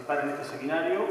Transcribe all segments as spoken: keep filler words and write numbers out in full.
participar en este seminario.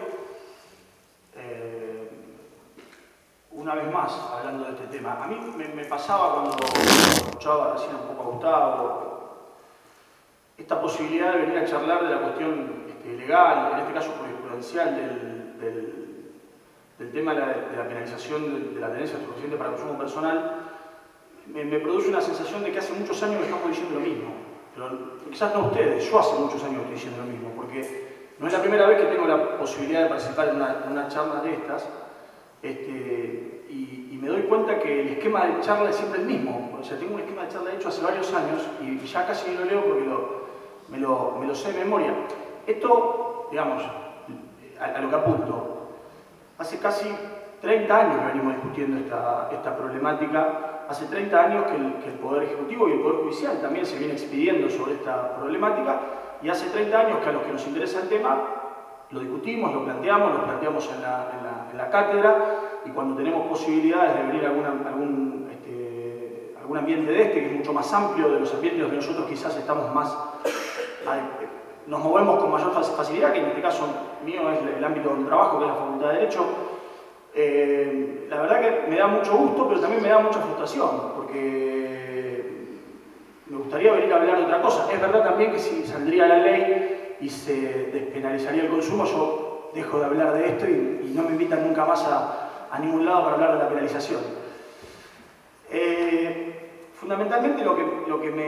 Eh, una vez más, hablando de este tema. A mí me, me pasaba cuando escuchaba recién un poco a Gustavo, esta posibilidad de venir a charlar de la cuestión este, legal, en este caso jurisprudencial, del, del, del tema de la, de la penalización de, de la tenencia de estupefacientes para consumo personal, me, me produce una sensación de que hace muchos años estamos diciendo lo mismo. Pero quizás no ustedes, yo hace muchos años estoy diciendo lo mismo, porque no es la primera vez que tengo la posibilidad de participar en una, en una charla de estas, este, y, y me doy cuenta que el esquema de charla es siempre el mismo. O sea, tengo un esquema de charla hecho hace varios años y ya casi no lo leo porque lo, me, lo, me lo sé de memoria. Esto, digamos, a, a lo que apunto, hace casi treinta años que venimos discutiendo esta, esta problemática. Hace treinta años que el, que el Poder Ejecutivo y el Poder Judicial también se viene expidiendo sobre esta problemática, y hace treinta años que a los que nos interesa el tema lo discutimos, lo planteamos, lo planteamos en la, en la, en la cátedra, y cuando tenemos posibilidades de venir a alguna, algún, este, algún ambiente de este, que es mucho más amplio de los ambientes donde nosotros quizás estamos más, nos movemos con mayor facilidad, que en este caso mío es el ámbito donde trabajo, que es la Facultad de Derecho. Eh, la verdad que me da mucho gusto, pero también me da mucha frustración, porque me gustaría venir a hablar de otra cosa. Es verdad también que si saldría la ley y se despenalizaría el consumo, yo dejo de hablar de esto y, y no me invitan nunca más a, a ningún lado para hablar de la penalización. Eh, fundamentalmente lo que, lo, que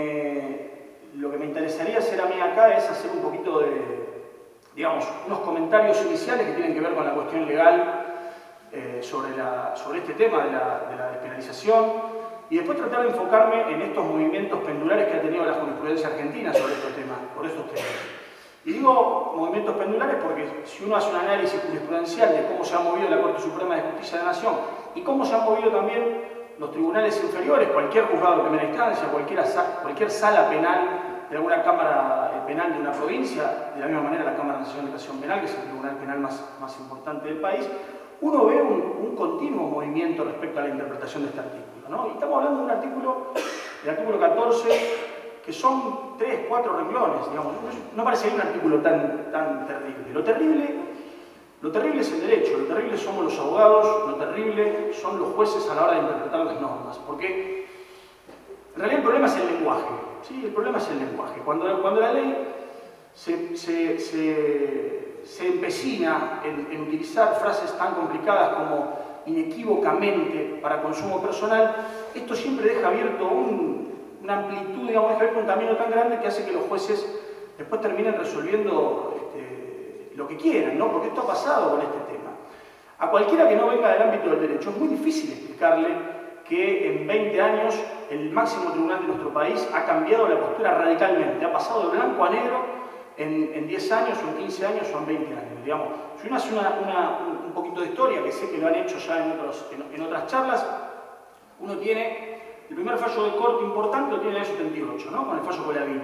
me, lo que me interesaría hacer a mí acá es hacer un poquito de, digamos, unos comentarios iniciales que tienen que ver con la cuestión legal Eh, sobre, la, sobre este tema de la, de la despenalización, y después tratar de enfocarme en estos movimientos pendulares que ha tenido la jurisprudencia argentina sobre estos temas, por estos temas. Y digo movimientos pendulares porque si uno hace un análisis jurisprudencial de cómo se ha movido la Corte Suprema de Justicia de la Nación y cómo se han movido también los tribunales inferiores, cualquier juzgado de primera instancia, cualquier, cualquier sala penal de alguna cámara penal de una provincia, de la misma manera la Cámara Nacional de Casación Penal, que es el tribunal penal más, más importante del país, uno ve un, un continuo movimiento respecto a la interpretación de este artículo, ¿no? Y estamos hablando de un artículo, el artículo catorce, que son tres, cuatro renglones, digamos. No parece un artículo tan, tan terrible. Lo terrible. Lo terrible es el derecho, lo terrible somos los abogados, lo terrible son los jueces a la hora de interpretar las normas, porque en realidad el problema es el lenguaje, ¿sí? El problema es el lenguaje. Cuando, cuando la ley se... se, se se empecina en, en utilizar frases tan complicadas como inequívocamente para consumo personal, esto siempre deja abierto un, una amplitud, digamos, deja abierto un camino tan grande que hace que los jueces después terminen resolviendo este, lo que quieran, ¿no? Porque esto ha pasado con este tema. A cualquiera que no venga del ámbito del derecho es muy difícil explicarle que en veinte años el máximo tribunal de nuestro país ha cambiado la postura radicalmente, ha pasado de blanco a negro En, en diez años, o en quince años, o en veinte años, digamos. Si uno hace una, una, un, un poquito de historia, que sé que lo han hecho ya en, otros, en, en otras charlas, uno tiene, el primer fallo de corte importante lo tiene en el año setenta y ocho, ¿no? Con el fallo Colavini.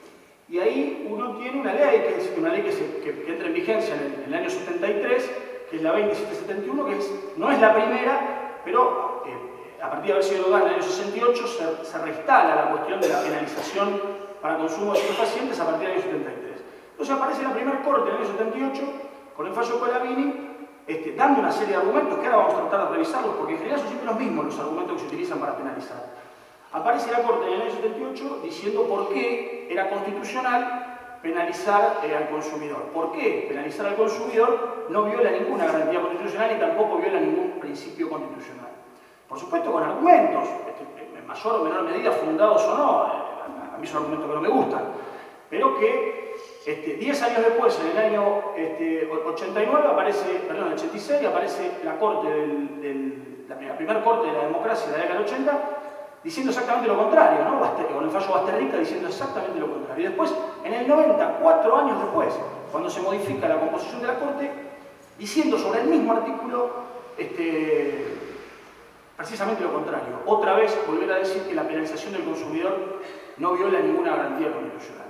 Y ahí uno tiene una ley, que es una ley que, se, que, que entra en vigencia en el, en el año setenta y tres, que es la veintisiete setenta y uno, que es, no es la primera, pero eh, a partir de haber sido dada en el año sesenta y ocho, se, se reinstala la cuestión de la penalización para consumo de estupefacientes a partir del año setenta y tres. Entonces aparece la primera corte en el año setenta y ocho, con el fallo Colavini, este, dando una serie de argumentos que ahora vamos a tratar de revisarlos, porque en general son siempre los mismos los argumentos que se utilizan para penalizar. Aparece la corte en el año setenta y ocho diciendo por qué era constitucional penalizar eh, al consumidor. ¿Por qué penalizar al consumidor no viola ninguna garantía constitucional y tampoco viola ningún principio constitucional? Por supuesto con argumentos, este, en mayor o menor medida fundados o no, a mí son argumentos que no me gustan, pero que Este, diez años después, en el año este, ochenta y nueve, aparece, perdón, en el ochenta y seis, aparece la corte del, del, la, la primera corte de la democracia de la década del ochenta, diciendo exactamente lo contrario, ¿no? Con el fallo Basterrica diciendo exactamente lo contrario. Y después, en el noventa, cuatro años después, cuando se modifica la composición de la corte, diciendo sobre el mismo artículo este, precisamente lo contrario. Otra vez, volver a decir que la penalización del consumidor no viola ninguna garantía constitucional.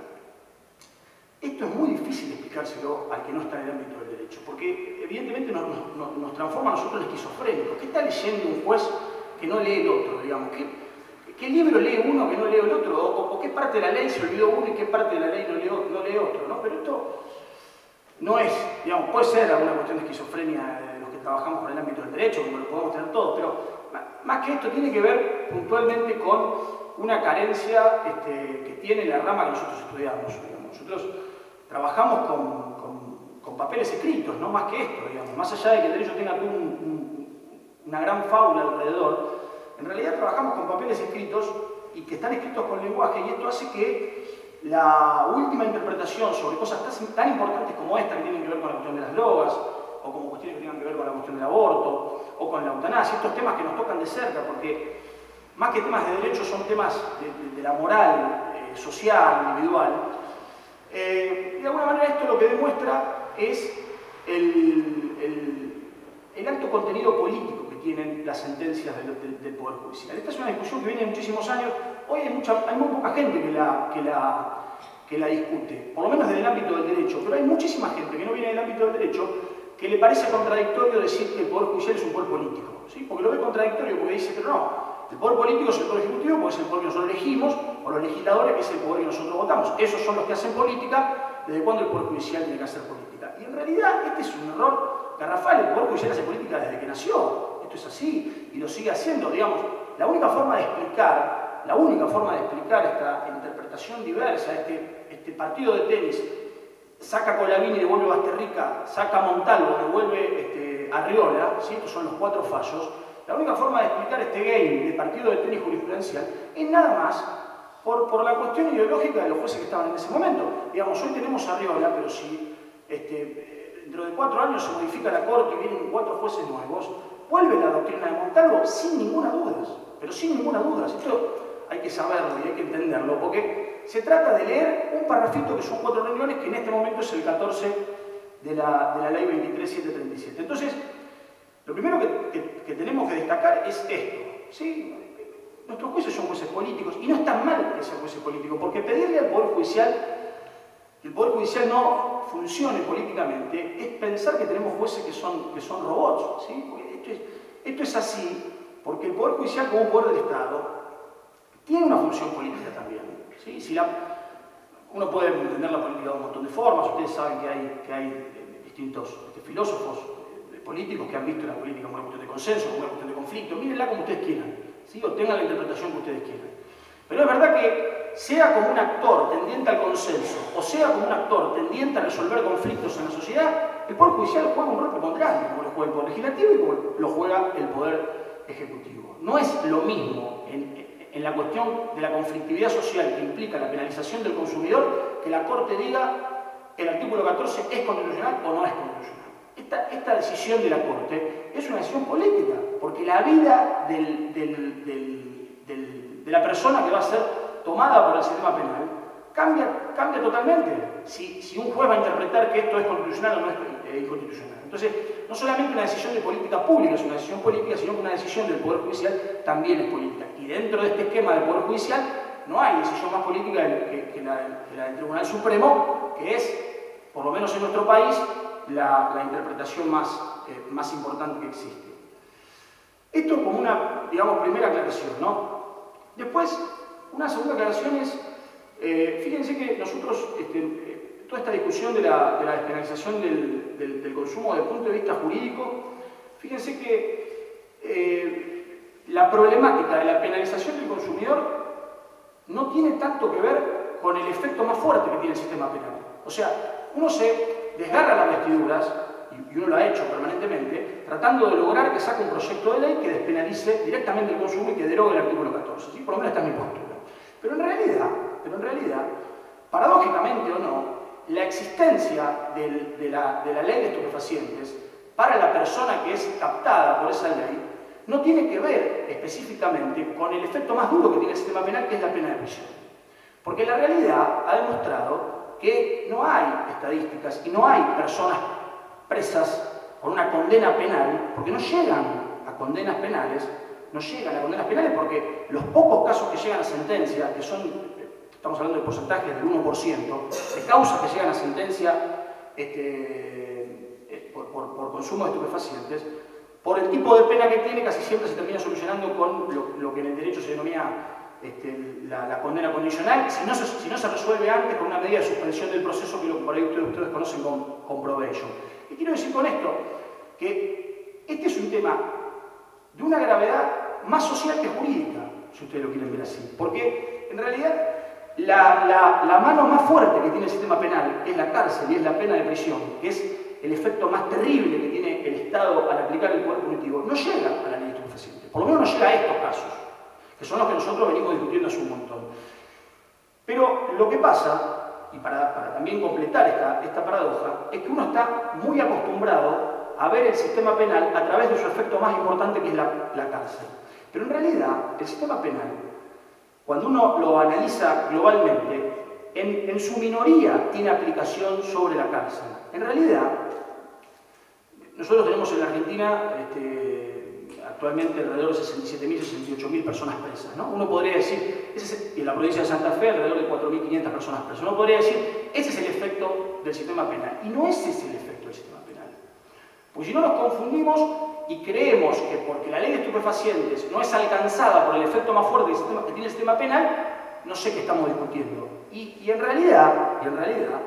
Esto es muy difícil explicárselo al que no está en el ámbito del derecho, porque evidentemente nos, nos, nos transforma a nosotros en esquizofrénicos. ¿Qué está leyendo un juez que no lee el otro, digamos? ¿Qué, qué libro lee uno que no lee el otro? O, o qué parte de la ley se olvidó uno y qué parte de la ley no lee, no lee otro, ¿no? Pero esto, no es, digamos, puede ser alguna cuestión de esquizofrenia de los que trabajamos con el ámbito del derecho, como lo podemos tener todos, pero más que esto tiene que ver puntualmente con una carencia este, que tiene la rama que nosotros estudiamos. Nosotros trabajamos con, con, con papeles escritos, no más que esto, digamos. Más allá de que el derecho tenga un, un, una gran fábula alrededor, en realidad trabajamos con papeles escritos y que están escritos con lenguaje, y esto hace que la última interpretación sobre cosas tan, tan importantes como esta, que tienen que ver con la cuestión de las drogas, o como cuestiones que tengan que ver con la cuestión del aborto, o con la eutanasia, estos temas que nos tocan de cerca, porque más que temas de derecho son temas de, de, de la moral eh, social, individual. Eh, de alguna manera esto lo que demuestra es el, el, el alto contenido político que tienen las sentencias del, del, del Poder Judicial. Esta es una discusión que viene de muchísimos años. Hoy hay, mucha, hay muy poca gente que la, que, la, que la discute, por lo menos desde el ámbito del derecho, pero hay muchísima gente que no viene del ámbito del derecho que le parece contradictorio decir que el Poder Judicial es un poder político, ¿sí? Porque lo ve contradictorio, porque dice, pero no, el Poder político es el Poder Ejecutivo porque es el poder que nosotros elegimos, o los legisladores, que es el poder que nosotros votamos. Esos son los que hacen política. ¿Desde cuándo el Poder Judicial tiene que hacer política? Y en realidad este es un error garrafal. El Poder Judicial hace política desde que nació. Esto es así y lo sigue haciendo. Digamos, la única forma de explicar, la única forma de explicar esta interpretación diversa, este, este partido de tenis, saca Colavini y devuelve Basterrica, saca Montalvo, devuelve este, Arriola, ¿sí? Estos son los cuatro fallos. La única forma de explicar este game de partido de tenis jurisprudencial es nada más por, por la cuestión ideológica de los jueces que estaban en ese momento. Digamos, hoy tenemos Arriola, pero si este, dentro de cuatro años se modifica la corte y vienen cuatro jueces nuevos, vuelve la doctrina de Montalvo sin ninguna duda, pero sin ninguna duda. Esto hay que saberlo y hay que entenderlo, porque se trata de leer un parrafito que son cuatro renglones, que en este momento es el catorce de la, de la ley veintitrés mil setecientos treinta y siete. Entonces, lo primero que, que, que tenemos que destacar es esto, ¿sí? Nuestros jueces son jueces políticos, y no está mal que sean jueces políticos, porque pedirle al Poder Judicial que el Poder Judicial no funcione políticamente es pensar que tenemos jueces que son, que son robots, ¿sí? Esto es, esto es así porque el Poder Judicial, como un poder del Estado, tiene una función política también, ¿sí? Si la, uno puede entender la política de un montón de formas. Ustedes saben que hay, que hay distintos este, filósofos eh, políticos que han visto la política como una cuestión de consenso, como una cuestión de conflicto. Mírenla como ustedes quieran, ¿sí? O tengan la interpretación que ustedes quieran. Pero es verdad que sea como un actor tendiente al consenso, o sea como un actor tendiente a resolver conflictos en la sociedad, el Poder Judicial juega un rol preponderante, como lo juega el Poder Legislativo y como lo juega el Poder Ejecutivo. No es lo mismo en, en la cuestión de la conflictividad social que implica la penalización del consumidor, que la Corte diga el artículo catorce es constitucional o no es constitucional. Esta, esta decisión de la Corte es una decisión política, porque la vida del, del, del, del, de la persona que va a ser tomada por el sistema penal cambia, cambia totalmente si, si un juez va a interpretar que esto es constitucional o no es eh, inconstitucional. Entonces, no solamente una decisión de política pública es una decisión política, sino que una decisión del Poder Judicial también es política. Y dentro de este esquema del Poder Judicial no hay decisión más política que, que, la, que la del Tribunal Supremo, que es, por lo menos en nuestro país, la, la interpretación más, eh, más importante que existe. Esto como una, digamos, primera aclaración, ¿no? Después, una segunda aclaración es, eh, fíjense que nosotros, este, eh, toda esta discusión de la, de la despenalización del, del, del consumo desde el punto de vista jurídico, fíjense que eh, la problemática de la penalización del consumidor no tiene tanto que ver con el efecto más fuerte que tiene el sistema penal. O sea, uno se desgarra las vestiduras, y uno lo ha hecho permanentemente, tratando de lograr que saque un proyecto de ley que despenalice directamente el consumo y que derogue el artículo catorce. ¿Sí? Por lo menos esta es mi postura. Pero en realidad, pero en realidad, paradójicamente o no, la existencia del, de, la, de la ley de estupefacientes para la persona que es captada por esa ley no tiene que ver específicamente con el efecto más duro que tiene el sistema penal, que es la pena de prisión. Porque la realidad ha demostrado que no hay estadísticas y no hay personas presas por una condena penal, porque no llegan a condenas penales, no llegan a condenas penales porque los pocos casos que llegan a sentencia, que son, estamos hablando de porcentajes del uno por ciento, de causas que llegan a sentencia este, por, por, por consumo de estupefacientes, por el tipo de pena que tiene, casi siempre se termina solucionando con lo, lo que en el derecho se denomina este, la, la condena condicional, si no, se, si no se resuelve antes con una medida de suspensión del proceso, que es lo que por ahí ustedes, ustedes conocen con, con probation. ¿Qué quiero decir con esto? Que este es un tema de una gravedad más social que jurídica, si ustedes lo quieren ver así. Porque, en realidad, la, la, la mano más fuerte que tiene el sistema penal es la cárcel y es la pena de prisión, que es el efecto más terrible que tiene el Estado al aplicar el poder punitivo. No llega a la ley de estupefacientes, por lo menos no llega a estos casos, que son los que nosotros venimos discutiendo hace un montón. Pero lo que pasa, y para, para también completar esta, esta paradoja, es que uno está muy acostumbrado a ver el sistema penal a través de su efecto más importante, que es la, la cárcel. Pero en realidad, el sistema penal, cuando uno lo analiza globalmente, en, en su minoría tiene aplicación sobre la cárcel. En realidad, nosotros tenemos en la Argentina este, actualmente alrededor de sesenta y siete mil, sesenta y ocho mil personas presas, ¿no? Uno podría decir, ese es, y en la provincia de Santa Fe alrededor de cuatro mil quinientas personas presas. Uno podría decir, ese es el efecto del sistema penal. Y no ese es el efecto del sistema penal. Porque si no nos confundimos y creemos que porque la ley de estupefacientes no es alcanzada por el efecto más fuerte del sistema, que tiene el sistema penal, no sé qué estamos discutiendo. Y, y en realidad, y en realidad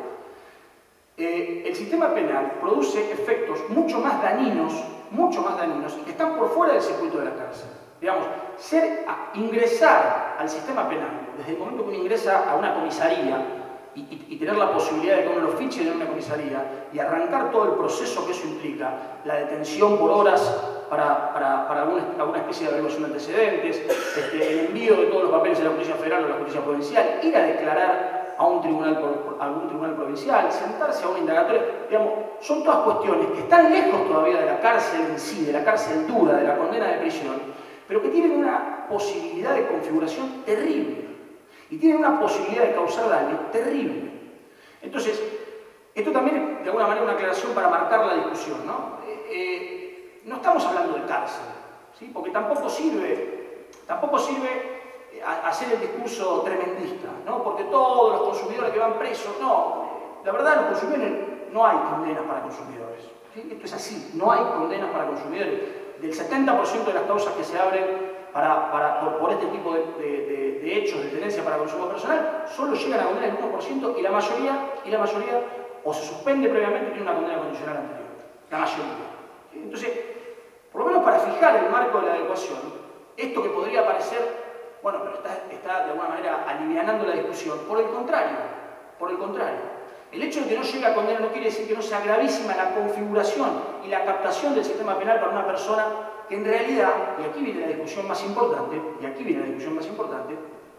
eh, el sistema penal produce efectos mucho más dañinos, mucho más dañinos, y que están por fuera del circuito de la cárcel. Digamos, ser, a, ingresar al sistema penal, desde el momento que uno ingresa a una comisaría y, y, y tener la posibilidad de que uno lo fiche en una comisaría y arrancar todo el proceso que eso implica, la detención por horas para, para, para alguna, alguna especie de averiguación de antecedentes, este, el envío de todos los papeles a la justicia federal o a la justicia provincial, ir a declarar a un tribunal, a algún tribunal provincial, sentarse a una indagatoria, digamos, son todas cuestiones que están lejos todavía de la cárcel en sí, de la cárcel dura, de la condena de prisión, pero que tienen una posibilidad de configuración terrible y tienen una posibilidad de causar daño terrible. Entonces, esto también es de alguna manera una aclaración para marcar la discusión, ¿no? Eh, eh, no estamos hablando de cárcel, ¿sí? Porque tampoco sirve, tampoco sirve hacer el discurso tremendista, ¿no? Porque todos los consumidores que van presos, no, la verdad los consumidores no hay condenas para consumidores, ¿sí? Esto es así, no hay condenas para consumidores. Del setenta por ciento de las causas que se abren para, para, por, por este tipo de, de, de, de hechos de tenencia para consumo personal, solo llegan a condenar el uno por ciento y la mayoría, y la mayoría o se suspende previamente o tiene una condena condicional anterior, la mayoría. ¿Sí? Entonces, por lo menos para fijar el marco de la adecuación, esto que podría parecer, bueno, pero está, está de alguna manera alivianando la discusión. Por el contrario, por el contrario. El hecho de que no llegue a condena no quiere decir que no sea gravísima la configuración y la captación del sistema penal para una persona que en realidad, y aquí viene la discusión más importante, y aquí viene la discusión más importante,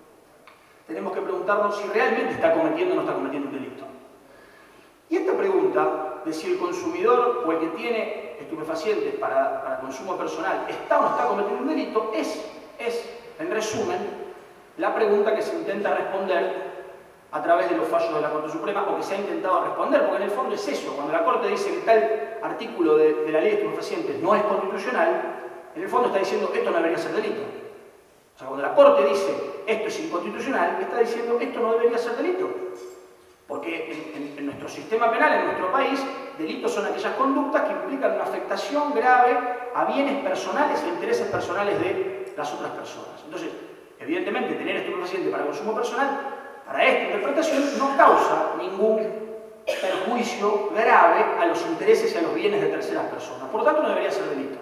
tenemos que preguntarnos si realmente está cometiendo o no está cometiendo un delito. Y esta pregunta de si el consumidor o el que tiene estupefacientes para, para consumo personal está o no está cometiendo un delito es, es en resumen, la pregunta que se intenta responder a través de los fallos de la Corte Suprema, o que se ha intentado responder, porque en el fondo es eso. Cuando la Corte dice que tal artículo de, de la ley de estupefacientes no es constitucional, en el fondo está diciendo esto no debería ser delito. O sea, cuando la Corte dice esto es inconstitucional, está diciendo esto no debería ser delito. Porque en, en, en nuestro sistema penal, en nuestro país, delitos son aquellas conductas que implican una afectación grave a bienes personales e intereses personales de las otras personas. Entonces, evidentemente, tener estupefaciente para consumo personal, para esta interpretación, no causa ningún perjuicio grave a los intereses y a los bienes de terceras personas. Por lo tanto, no debería ser delito.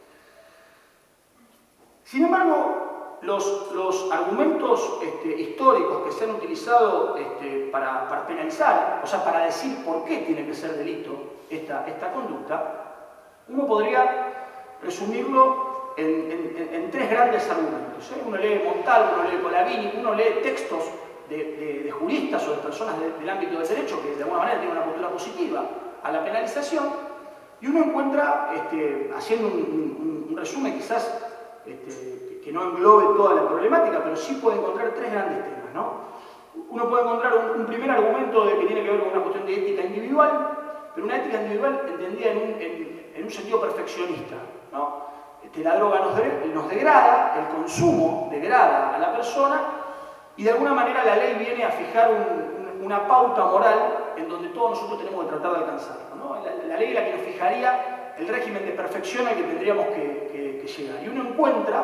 Sin embargo, los, los argumentos este, históricos que se han utilizado este, para, para penalizar, o sea, para decir por qué tiene que ser delito esta, esta conducta, uno podría resumirlo En, en, en tres grandes argumentos. ¿eh? Uno lee Montalvo, uno lee Colavini, uno lee textos de, de, de juristas o de personas de, del ámbito del derecho que de alguna manera tienen una postura positiva a la penalización, y uno encuentra, este, haciendo un, un, un resumen quizás este, que no englobe toda la problemática, pero sí puede encontrar tres grandes temas, ¿no? Uno puede encontrar un, un primer argumento de que tiene que ver con una cuestión de ética individual, pero una ética individual entendida en un, en, en un sentido perfeccionista, ¿no? Este, la droga nos, de, nos degrada, el consumo degrada a la persona, y de alguna manera la ley viene a fijar un, un, una pauta moral en donde todos nosotros tenemos que tratar de alcanzarlo, ¿no? La, la ley es la que nos fijaría el régimen de perfección al que tendríamos que, que, que llegar. Y uno encuentra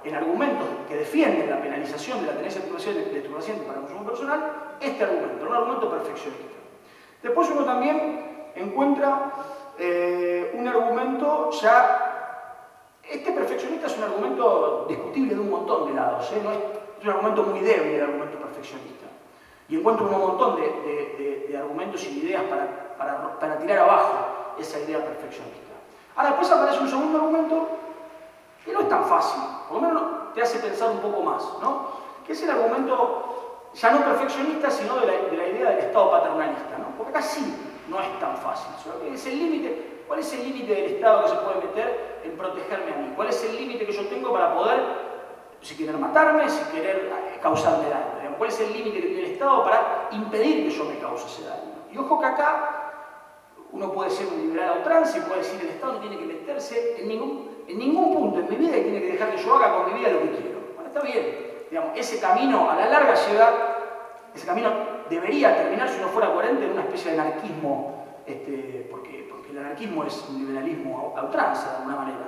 en argumentos que defienden la penalización de la tenencia de estupefacientes para consumo personal, este argumento, un argumento perfeccionista. Después uno también encuentra eh, un argumento ya... Este perfeccionista es un argumento discutible de un montón de lados, ¿eh? No es, es un argumento muy débil el argumento perfeccionista. Y encuentro un montón de, de, de, de argumentos y ideas para, para, para tirar abajo esa idea perfeccionista. Ahora después aparece un segundo argumento que no es tan fácil, por lo menos te hace pensar un poco más, ¿no? Que es el argumento ya no perfeccionista, sino de la, de la idea del Estado paternalista, ¿no? Porque acá sí no es tan fácil. Es el límite, ¿cuál es el límite del Estado que se puede meter en protegerme a mí? ¿Cuál es el límite que yo tengo para poder, si querer matarme, si querer causarme daño? ¿Cuál es el límite que tiene el Estado para impedir que yo me cause ese daño? Y ojo que acá uno puede ser un liberal a ultranza y puede decir que el Estado no tiene que meterse en ningún, en ningún punto en mi vida y tiene que dejar que yo haga con mi vida lo que quiero. Bueno, está bien. Digamos, ese camino a la larga llega, ese camino debería terminar, si no fuera coherente, en una especie de anarquismo, este, porque, porque el anarquismo es un liberalismo a ultranza, de alguna manera.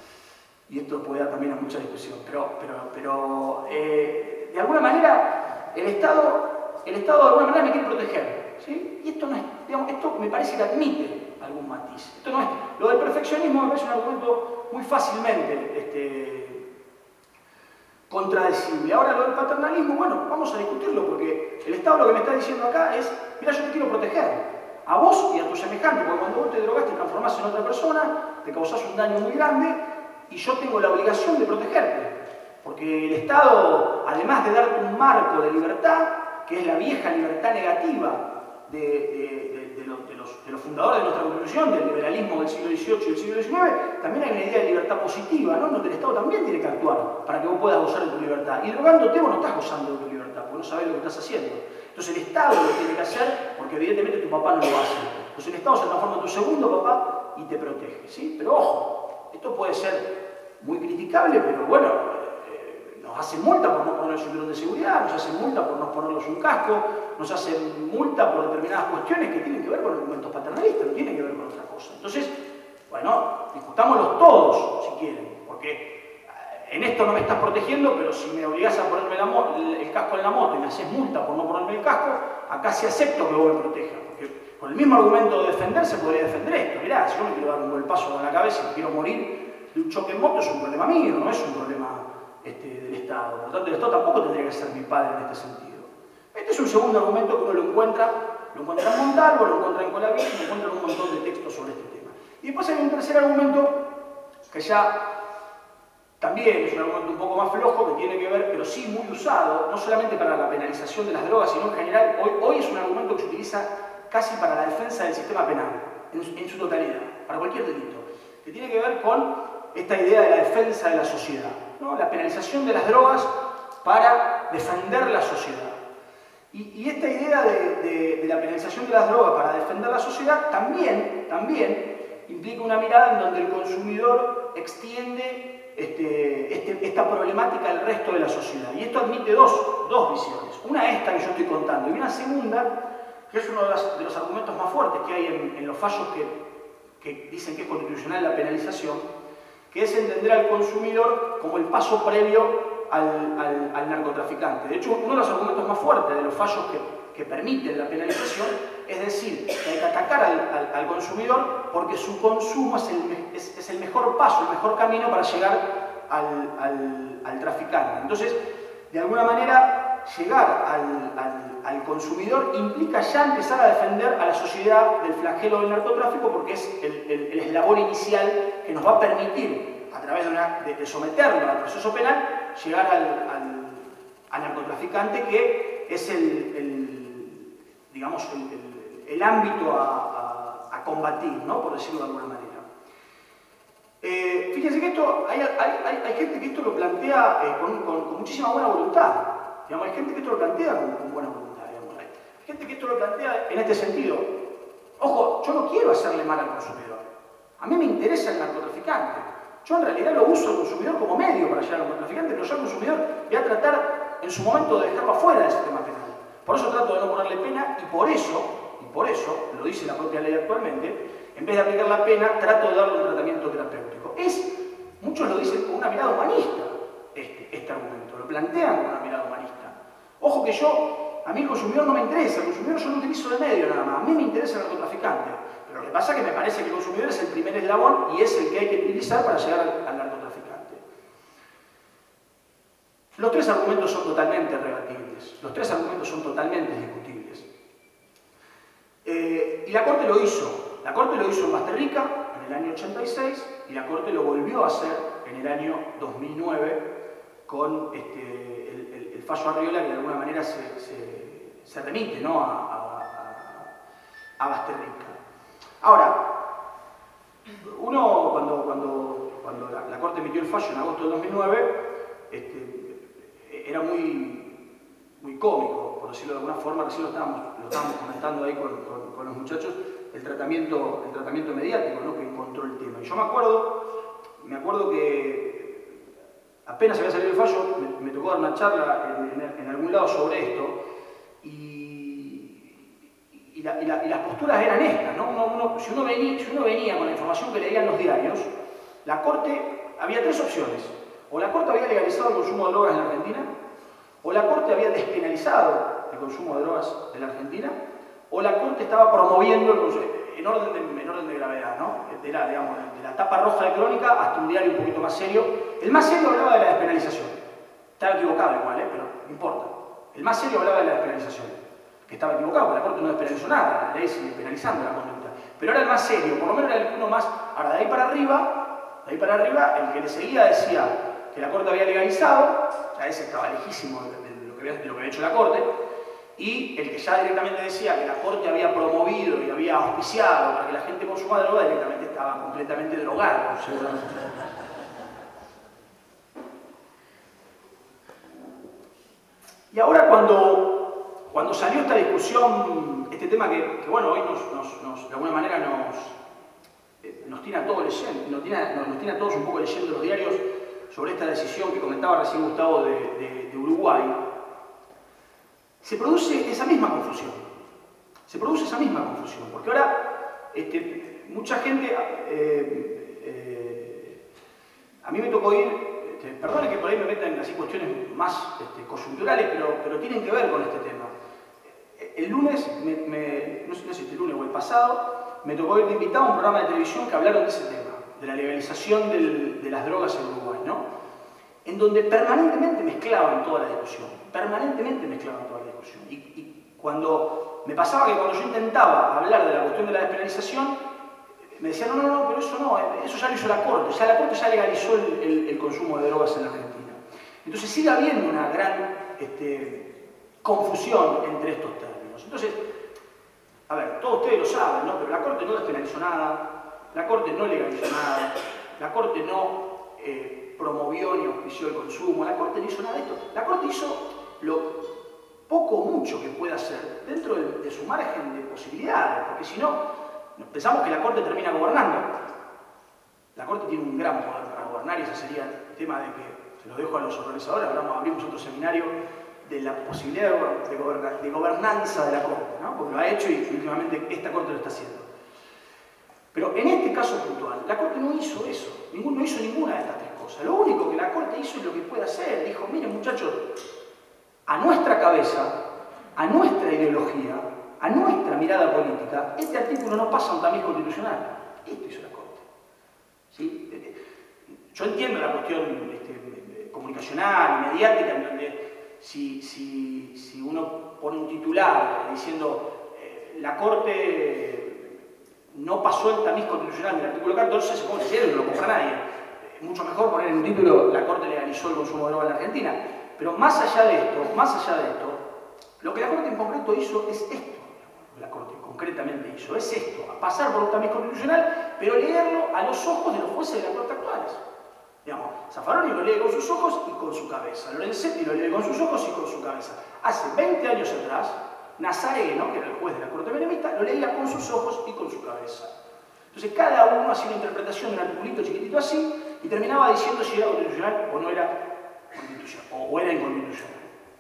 Y esto puede dar también a mucha discusión. Pero, pero, pero eh, de alguna manera, el Estado, el Estado de alguna manera me quiere proteger. ¿Sí? Y esto, no es, digamos, esto me parece que admite algún matiz. Esto no es, lo del perfeccionismo me parece un argumento muy fácilmente este, contradecible. Ahora lo del paternalismo, bueno, vamos a discutirlo porque el Estado lo que me está diciendo acá es, mira, yo te quiero proteger a vos y a tus semejantes, porque cuando vos te drogás te transformás en otra persona, te causás un daño muy grande y yo tengo la obligación de protegerte. Porque el Estado, además de darte un marco de libertad, que es la vieja libertad negativa De, de, de, de, los, de, los, de los fundadores de nuestra Constitución, del liberalismo del siglo dieciocho y del siglo diecinueve, también hay una idea de libertad positiva, ¿no? Donde el Estado también tiene que actuar para que vos puedas gozar de tu libertad. Y drogándote vos no estás gozando de tu libertad, porque no sabés lo que estás haciendo. Entonces el Estado lo tiene que hacer, porque evidentemente tu papá no lo hace. Entonces el Estado se transforma en tu segundo papá y te protege, ¿sí? Pero ojo, esto puede ser muy criticable, pero bueno, nos hacen multa por no poner el cinturón de seguridad, nos hacen multa por no ponernos un casco, nos hacen multa por determinadas cuestiones que tienen que ver con argumentos paternalistas, no tienen que ver con otra cosa. Entonces, bueno, discutámoslos todos, si quieren, porque en esto no me estás protegiendo, pero si me obligás a ponerme la el casco en la moto y me haces multa por no ponerme el casco, acá sí acepto que vos me protejas, porque con el mismo argumento de defender se podría defender esto. Mirá, si yo me quiero dar un golpazo en la cabeza y me quiero morir de un choque en moto, es un problema mío, no es un problema Este, del Estado. Por lo tanto, el Estado tampoco tendría que ser mi padre en este sentido. Este es un segundo argumento que uno lo encuentra, lo encuentra en Montalvo, lo encuentra en Colavich, lo encuentra en un montón de textos sobre este tema. Y después hay un tercer argumento que ya también es un argumento un poco más flojo, que tiene que ver, pero sí muy usado, no solamente para la penalización de las drogas, sino en general, hoy, hoy es un argumento que se utiliza casi para la defensa del sistema penal, en, en su totalidad, para cualquier delito, que tiene que ver con esta idea de la defensa de la sociedad, ¿no? La penalización de las drogas para defender la sociedad. Y, y esta idea de, de, de la penalización de las drogas para defender la sociedad también, también implica una mirada en donde el consumidor extiende este, este, esta problemática al resto de la sociedad. Y esto admite dos, dos visiones. Una esta que yo estoy contando y una segunda, que es uno de, las, de los argumentos más fuertes que hay en, en los fallos que, que dicen que es constitucional la penalización, que es entender al consumidor como el paso previo al, al, al narcotraficante. De hecho, uno de los argumentos más fuertes de los fallos que, que permiten la penalización es decir que hay que atacar al, al, al consumidor porque su consumo es el, es, es el mejor paso, el mejor camino para llegar al, al, al traficante. Entonces, de alguna manera, llegar al, al, al consumidor implica ya empezar a defender a la sociedad del flagelo del narcotráfico porque es el, el, el eslabón inicial que nos va a permitir, a través de, una, de, de someterlo al proceso penal, llegar al, al, al narcotraficante, que es el, el digamos, el, el, el ámbito a, a, a combatir, ¿no? Por decirlo de alguna manera. Eh, fíjense que esto, hay, hay, hay, hay gente que esto lo plantea eh, con, con, con muchísima buena voluntad. Digamos, hay gente que esto lo plantea con, con buena voluntad. Digamos. Hay gente que esto lo plantea en este sentido. Ojo, yo no quiero hacerle mal al consumidor. A mí me interesa el narcotraficante. Yo en realidad lo uso al consumidor como medio para llegar al narcotraficante, pero yo al consumidor voy a tratar en su momento de dejarlo afuera del sistema penal. Por eso trato de no ponerle pena y por eso, y por eso, lo dice la propia ley actualmente, en vez de aplicar la pena, trato de darle un tratamiento terapéutico. Es, muchos lo dicen con una mirada humanista. este, este argumento, lo plantean con una mirada humanista. Ojo que yo, a mí el consumidor no me interesa, el consumidor yo lo utilizo de medio nada más, a mí me interesa el narcotraficante, pero lo que pasa es que me parece que el consumidor es el primer eslabón y es el que hay que utilizar para llegar al, al narcotraficante. Los tres argumentos son totalmente rebatibles, los tres argumentos son totalmente discutibles. Eh, y la Corte lo hizo, la Corte lo hizo en Basterrica en el año ochenta y seis y la Corte lo volvió a hacer en el año dos mil nueve con este, el, el, el fallo Arriola, que de alguna manera se, se, se remite, ¿no?, a, a, a Basterrica. Ahora, uno cuando, cuando, cuando la, la Corte emitió el fallo en agosto del dos mil nueve, este, era muy, muy cómico, por decirlo de alguna forma, recién lo estábamos, lo estábamos comentando ahí con, con, con los muchachos, el tratamiento, el tratamiento mediático, ¿no?, que encontró el tema. Y yo me acuerdo, me acuerdo que apenas había salido el fallo, me, me tocó dar una charla en, en, en algún lado sobre esto, y, y, la, y, la, y las posturas eran estas, ¿no? Uno, uno, si, uno venía, si uno venía con la información que leían los diarios, la Corte, había tres opciones. O la Corte había legalizado el consumo de drogas en la Argentina, o la Corte había despenalizado el consumo de drogas en la Argentina, o la Corte estaba promoviendo el consumo, en orden de, en orden de gravedad, ¿no? De la, digamos, de la tapa roja de Crónica hasta un diario un poquito más serio. El más serio hablaba de la despenalización. Estaba equivocado igual, ¿eh? Pero no importa. El más serio hablaba de la despenalización. Que estaba equivocado, porque la Corte no despenalizó nada, la ley sigue penalizando la conducta. Pero era el más serio, por lo menos era el uno más. Ahora, de ahí para arriba, de ahí para arriba, el que le seguía decía que la Corte había legalizado, ya ese estaba lejísimo de, de, lo, que había, de lo que había hecho la Corte, y el que ya directamente decía que la Corte había promovido y había auspiciado para que la gente consuma droga, directamente estaba completamente drogado, seguramente. Y ahora cuando, cuando salió esta discusión, este tema que, que bueno, hoy nos, nos, nos, de alguna manera nos, eh, nos tiene a todos leyendo, nos tiene, nos, nos tiene a todos un poco leyendo los diarios sobre esta decisión que comentaba recién Gustavo de, de, de Uruguay, se produce esa misma confusión. Se produce esa misma confusión, porque ahora este, mucha gente, eh, eh, a mí me tocó ir, este, perdone que por ahí me metan así cuestiones más este, coyunturales, pero, pero tienen que ver con este tema. El lunes, me, me, no sé si este lunes o el pasado, me tocó ir de invitado a un programa de televisión que hablaron de ese tema, de la legalización del, de las drogas en Uruguay, ¿no? En donde permanentemente mezclaban toda la discusión, permanentemente mezclaban toda la discusión. Y, y cuando me pasaba que cuando yo intentaba hablar de la cuestión de la despenalización, me decían, no, no, no, pero eso no, eso ya lo hizo la Corte, ya la Corte ya legalizó el, el, el consumo de drogas en la Argentina. Entonces sigue habiendo una gran este, confusión entre estos términos. Entonces, a ver, todos ustedes lo saben, ¿no? Pero la Corte no despenalizó nada, la Corte no legalizó nada, la Corte no eh, promovió ni auspició el consumo, la Corte no hizo nada de esto. La Corte hizo lo poco o mucho que pueda hacer dentro de, de su margen de posibilidades, porque si no, pensamos que la Corte termina gobernando. La Corte tiene un gran poder para gobernar y ese sería el tema de que, se lo dejo a los organizadores, hablamos, abrimos otro seminario de la posibilidad de, de, gobernar, de gobernanza de la Corte, ¿no? Porque lo ha hecho y últimamente esta Corte lo está haciendo. Pero en este caso puntual, la Corte no hizo eso, ningún, no hizo ninguna de estas tres cosas. Lo único que la Corte hizo es lo que puede hacer. Dijo, miren muchachos, a nuestra cabeza, a nuestra ideología, a nuestra mirada política, este artículo no pasa a un tamiz constitucional. Esto hizo la Corte. ¿Sí? Yo entiendo la cuestión este, comunicacional, mediática, en donde si, si, si uno pone un titular diciendo eh, la Corte no pasó el tamiz constitucional del artículo catorce, se pone cero y no lo compra nadie. Es mucho mejor poner en un título la Corte legalizó el consumo de droga en la Argentina. Pero más allá de esto, más allá de esto, lo que la Corte en concreto hizo es esto. La Corte concretamente hizo, es esto, a pasar por un tamiz constitucional, pero leerlo a los ojos de los jueces de la Corte actuales. Digamos, Zaffaroni lo lee con sus ojos y con su cabeza, Lorenzetti lo lee con sus ojos y con su cabeza. Hace veinte años atrás, Nazareno, que era el juez de la Corte menemista, lo leía con sus ojos y con su cabeza. Entonces cada uno hacía una interpretación de un articulito chiquitito así y terminaba diciendo si era constitucional o no era constitucional, o era inconstitucional.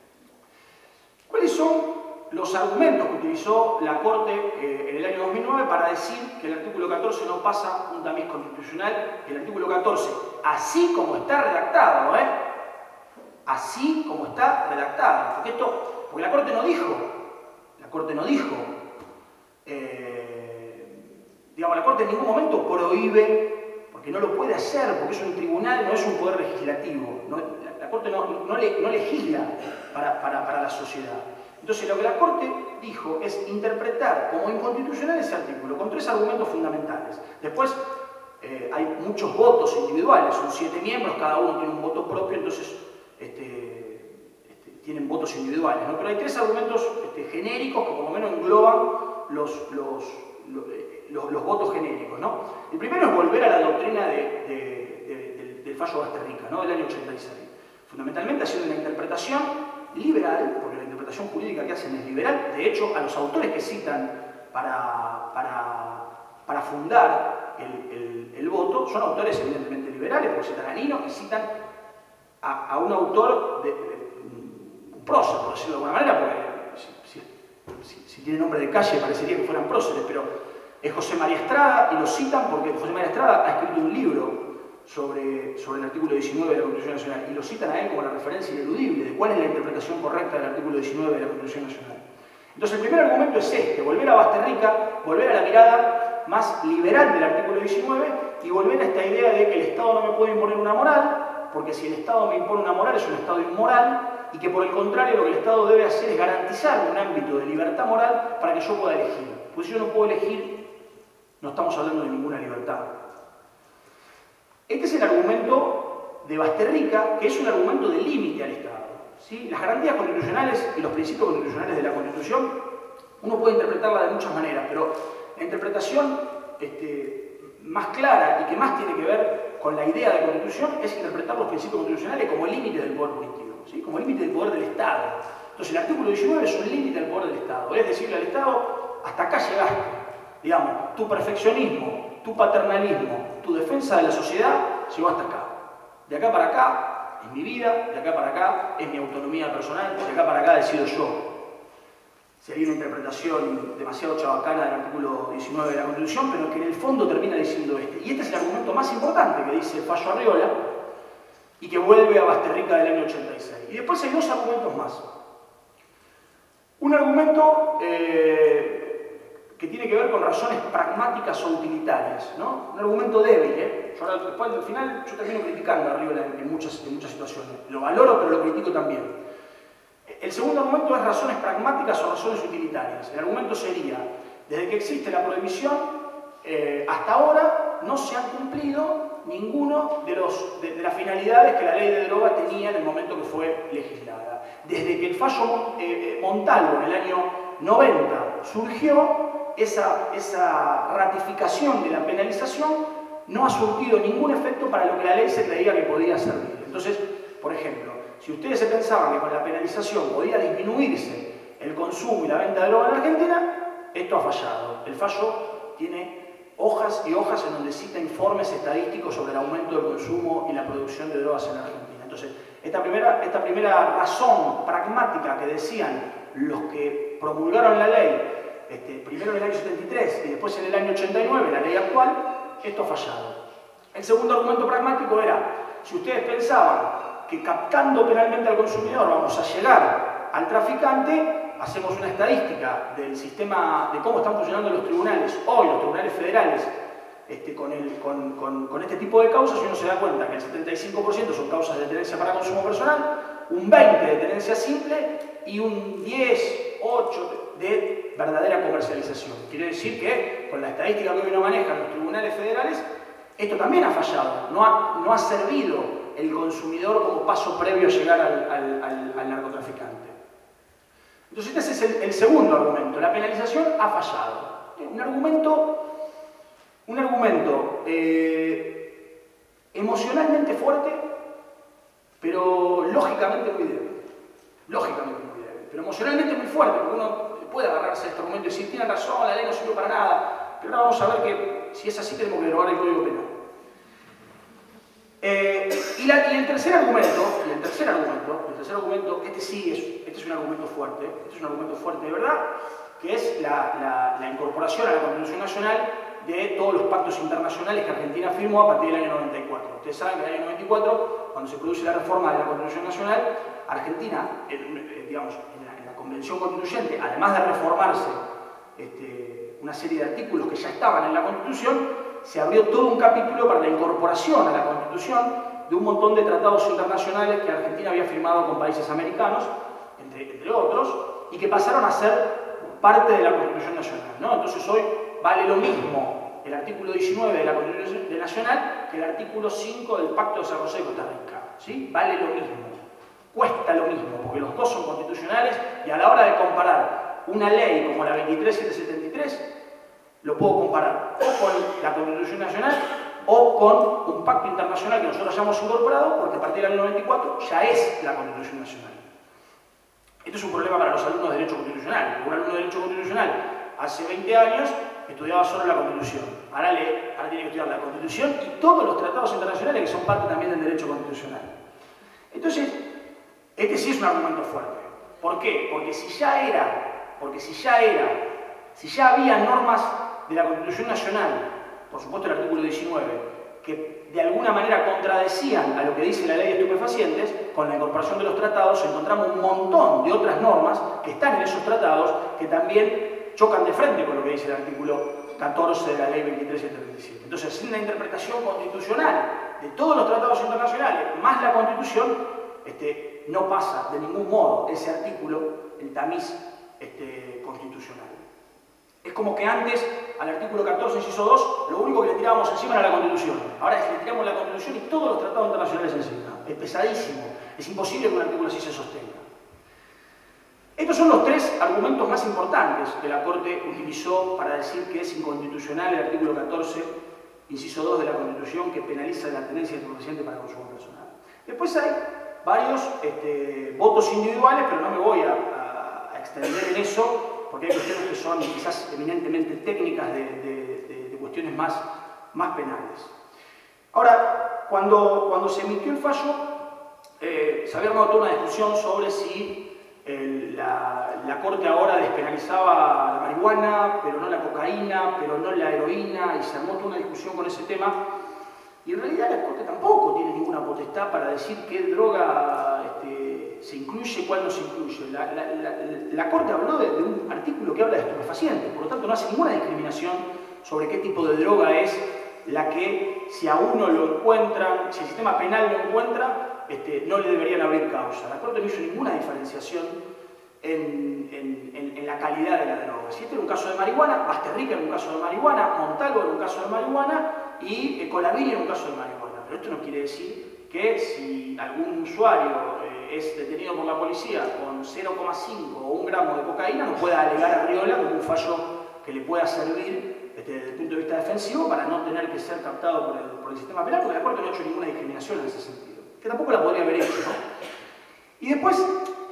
¿Cuáles son los argumentos que utilizó la Corte eh, en el año dos mil nueve para decir que el artículo catorce no pasa un tamiz constitucional? El artículo catorce, así como está redactado, ¿eh? así como está redactada. Porque, esto, porque la Corte no dijo, la Corte no dijo, eh, digamos, la Corte en ningún momento prohíbe, porque no lo puede hacer, porque es un tribunal, no es un poder legislativo. No, la, la Corte no, no, le, no legisla para, para, para la sociedad. Entonces, lo que la Corte dijo es interpretar como inconstitucional ese artículo, con tres argumentos fundamentales. Después, eh, hay muchos votos individuales, son siete miembros, cada uno tiene un voto propio, entonces este, este, tienen votos individuales, ¿no? Pero hay tres argumentos este, genéricos que por lo menos engloban los, los, los, los, los votos genéricos, ¿no? El primero es volver a la doctrina de, de, de, de, del fallo Basterrica, ¿no? Del año ochenta y seis. Fundamentalmente haciendo una interpretación liberal, porque la interpretación jurídica que hacen es liberal. De hecho, a los autores que citan para, para, para fundar el, el, el voto son autores evidentemente liberales, porque citan a Nino y citan a, a un autor de, de un prócer, por decirlo de alguna manera, porque si, si, si, si tiene nombre de calle parecería que fueran próceres, pero es José María Estrada, y lo citan porque José María Estrada ha escrito un libro Sobre, sobre el artículo diecinueve de la Constitución Nacional, y lo citan a él como la referencia ineludible de cuál es la interpretación correcta del artículo diecinueve de la Constitución Nacional. Entonces, el primer argumento es este: volver a Basterrica, volver a la mirada más liberal del artículo diecinueve y volver a esta idea de que el Estado no me puede imponer una moral, porque si el Estado me impone una moral es un Estado inmoral, y que por el contrario lo que el Estado debe hacer es garantizar un ámbito de libertad moral para que yo pueda elegir. Pues si yo no puedo elegir, no estamos hablando de ninguna libertad. Este es el argumento de Basterrica, que es un argumento de límite al Estado, ¿sí? Las garantías constitucionales y los principios constitucionales de la Constitución, uno puede interpretarla de muchas maneras, pero la interpretación este, más clara y que más tiene que ver con la idea de Constitución es interpretar los principios constitucionales como límite del poder punitivo, ¿sí? Como límite del poder del Estado. Entonces, el artículo diecinueve es un límite del poder del Estado, es decirle al Estado: hasta acá llegaste. Digamos, tu perfeccionismo, tu paternalismo, tu defensa de la sociedad llegó hasta acá. De acá para acá es mi vida, de acá para acá es mi autonomía personal, de acá para acá decido yo. Sería una interpretación demasiado chabacana del artículo diecinueve de la Constitución, pero que en el fondo termina diciendo este. Y este es el argumento más importante que dice el fallo Arriola y que vuelve a Basterrica del año ochenta y seis. Y después hay dos argumentos más. Un argumento eh, que tiene que ver con razones pragmáticas o utilitarias, ¿no? Un argumento débil, ¿eh? Yo ahora, después, al final, yo termino criticando a Arriola en, en, muchas, en muchas situaciones. Lo valoro, pero lo critico también. El segundo argumento es razones pragmáticas o razones utilitarias. El argumento sería: desde que existe la prohibición, eh, hasta ahora no se han cumplido ninguno de, los, de, de las finalidades que la ley de droga tenía en el momento que fue legislada. Desde que el fallo eh, Montalvo en el año noventa surgió, Esa, esa ratificación de la penalización no ha surtido ningún efecto para lo que la ley se creía que podía servir. Entonces, por ejemplo, si ustedes se pensaban que con la penalización podía disminuirse el consumo y la venta de droga en Argentina, esto ha fallado. El fallo tiene hojas y hojas en donde cita informes estadísticos sobre el aumento del consumo y la producción de drogas en Argentina. Entonces, esta primera, esta primera razón pragmática que decían los que promulgaron la ley, Este, primero en el año setenta y tres y después en el año ochenta y nueve, la ley actual, esto ha fallado. El segundo argumento pragmático era: si ustedes pensaban que captando penalmente al consumidor vamos a llegar al traficante, hacemos una estadística del sistema, de cómo están funcionando los tribunales hoy, los tribunales federales, este, con, el, con, con, con este tipo de causas, y uno se da cuenta que el setenta y cinco por ciento son causas de tenencia para consumo personal, un veinte por ciento de tenencia simple y un diez, ocho por ciento de verdadera comercialización. Quiere decir que, con la estadística que hoy no manejan los tribunales federales, esto también ha fallado. No ha, no ha servido el consumidor como paso previo a llegar al, al, al, al narcotraficante. Entonces, ese es el, el segundo argumento. La penalización ha fallado. Un argumento, un argumento eh, emocionalmente fuerte, pero lógicamente muy débil. Lógicamente muy débil. Pero emocionalmente muy fuerte, porque uno puede agarrarse a este argumento y decir: tiene razón, la ley no sirve para nada. Pero ahora vamos a ver que, si es así, tenemos que derogar el Código Penal. Eh, y, la, y el tercer argumento, y el tercer argumento, el tercer argumento, este sí es, este es un argumento fuerte, este es un argumento fuerte de verdad, que es la, la, la incorporación a la Constitución Nacional de todos los pactos internacionales que Argentina firmó a partir del año noventa y cuatro. Ustedes saben que en el año noventa y cuatro, cuando se produce la reforma de la Constitución Nacional, Argentina, eh, digamos, en la, en la Convención Constituyente, además de reformarse este, una serie de artículos que ya estaban en la Constitución, se abrió todo un capítulo para la incorporación a la Constitución de un montón de tratados internacionales que Argentina había firmado con países americanos, entre, entre otros, y que pasaron a ser parte de la Constitución Nacional, ¿no? Entonces hoy vale lo mismo el artículo diecinueve de la Constitución Nacional que el artículo cinco del Pacto de San José de Costa Rica, ¿sí? Vale lo mismo, cuesta lo mismo, porque los dos son constitucionales y a la hora de comparar una ley como la veintitrés mil setecientos setenta y tres, lo puedo comparar o con la Constitución Nacional o con un pacto internacional que nosotros hayamos incorporado, porque a partir del año noventa y cuatro ya es la Constitución Nacional. Esto es un problema para los alumnos de Derecho Constitucional. Un alumno de Derecho Constitucional hace veinte años estudiaba solo la Constitución. Ahora, le, ahora tiene que estudiar la Constitución y todos los tratados internacionales que son parte también del Derecho Constitucional. Entonces, este sí es un argumento fuerte. ¿Por qué? Porque si ya era, porque si ya era, si ya había normas de la Constitución Nacional, por supuesto el artículo diecinueve, que de alguna manera contradecían a lo que dice la ley de estupefacientes, con la incorporación de los tratados encontramos un montón de otras normas que están en esos tratados que también chocan de frente con lo que dice el artículo catorce de la ley veintitrés mil setecientos setenta y siete. Entonces, sin la interpretación constitucional de todos los tratados internacionales, más la Constitución, este, no pasa de ningún modo ese artículo, el tamiz este, constitucional. Es como que antes, al artículo catorce, inciso dos, lo único que le tirábamos encima era la Constitución. Ahora es que le tiramos la Constitución y todos los tratados internacionales encima. Es pesadísimo. Es imposible que un artículo así se sostenga. Estos son los tres argumentos más importantes que la Corte utilizó para decir que es inconstitucional el artículo catorce, inciso dos de la Constitución, que penaliza la tenencia de estupefacientes para consumo personal. Después hay varios este, votos individuales, pero no me voy a, a, a extender en eso, porque hay cuestiones que son quizás eminentemente técnicas de, de, de, de cuestiones más, más penales. Ahora, cuando, cuando se emitió el fallo, eh, se había armado toda una discusión sobre si el, la, la Corte ahora despenalizaba la marihuana, pero no la cocaína, pero no la heroína, y se armó toda una discusión con ese tema. Y en realidad la Corte tampoco tiene ninguna potestad para decir qué droga este, se incluye y cuál no se incluye. La, la, la, la Corte habló de, de un artículo que habla de estupefacientes, por lo tanto no hace ninguna discriminación sobre qué tipo de droga es la que, si a uno lo encuentran, si el sistema penal lo encuentra, este, no le deberían abrir causa. La Corte no hizo ninguna diferenciación en, en, en, en la calidad de la droga. Si este era un caso de marihuana, Basterrica era un caso de marihuana, Montalvo era un caso de marihuana, y Colavini era un caso de marihuana. Pero esto no quiere decir que si algún usuario eh, es detenido por la policía con cero coma cinco o un gramo de cocaína, no pueda alegar a Riola como un fallo que le pueda servir este, desde el punto de vista defensivo para no tener que ser captado por el, por el sistema penal, porque la Corte no ha hecho ninguna discriminación en ese sentido, que tampoco la podría haber hecho, ¿no? Y después,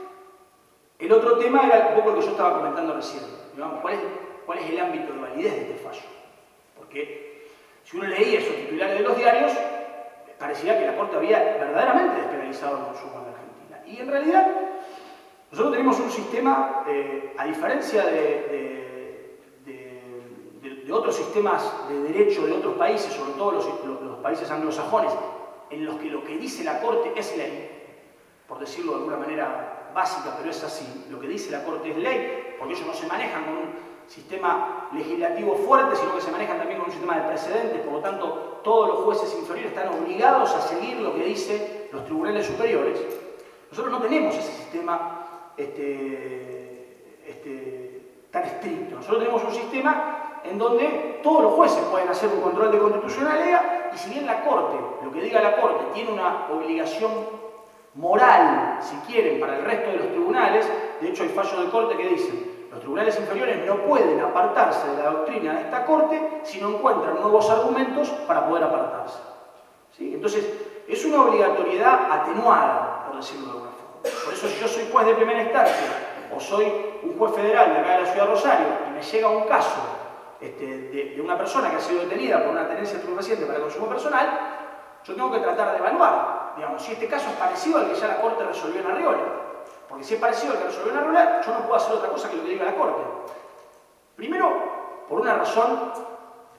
el otro tema era un poco lo que yo estaba comentando recién, digamos, ¿cuál es, cuál es el ámbito de validez de este fallo? Porque si uno leía esos titulares de los diarios, parecía que la Corte había verdaderamente despenalizado el consumo en Argentina. Y en realidad, nosotros tenemos un sistema, eh, a diferencia de, de, de, de, de otros sistemas de derecho de otros países, sobre todo los, los, los países anglosajones, en los que lo que dice la Corte es ley, por decirlo de alguna manera básica, pero es así, lo que dice la Corte es ley, porque ellos no se manejan con un sistema legislativo fuerte, sino que se manejan también con un sistema de precedentes, por lo tanto, todos los jueces inferiores están obligados a seguir lo que dicen los tribunales superiores. Nosotros no tenemos ese sistema este, este, tan estricto. Nosotros tenemos un sistema en donde todos los jueces pueden hacer un control de constitucionalidad, y si bien la Corte, lo que diga la Corte, tiene una obligación moral, si quieren, para el resto de los tribunales, de hecho hay fallos de Corte que dicen los tribunales inferiores no pueden apartarse de la doctrina de esta Corte si no encuentran nuevos argumentos para poder apartarse. ¿Sí? Entonces, es una obligatoriedad atenuada, por decirlo de alguna forma. Por eso, si yo soy juez de primera instancia o soy un juez federal de acá de la ciudad de Rosario y me llega un caso este, de, de una persona que ha sido detenida por una tenencia de estupefacientes para consumo personal, yo tengo que tratar de evaluar, digamos, si este caso es parecido al que ya la Corte resolvió en Arriola. Porque si es parecido al que resolvió en Arriola, yo no puedo hacer otra cosa que lo que diga la Corte. Primero, por una razón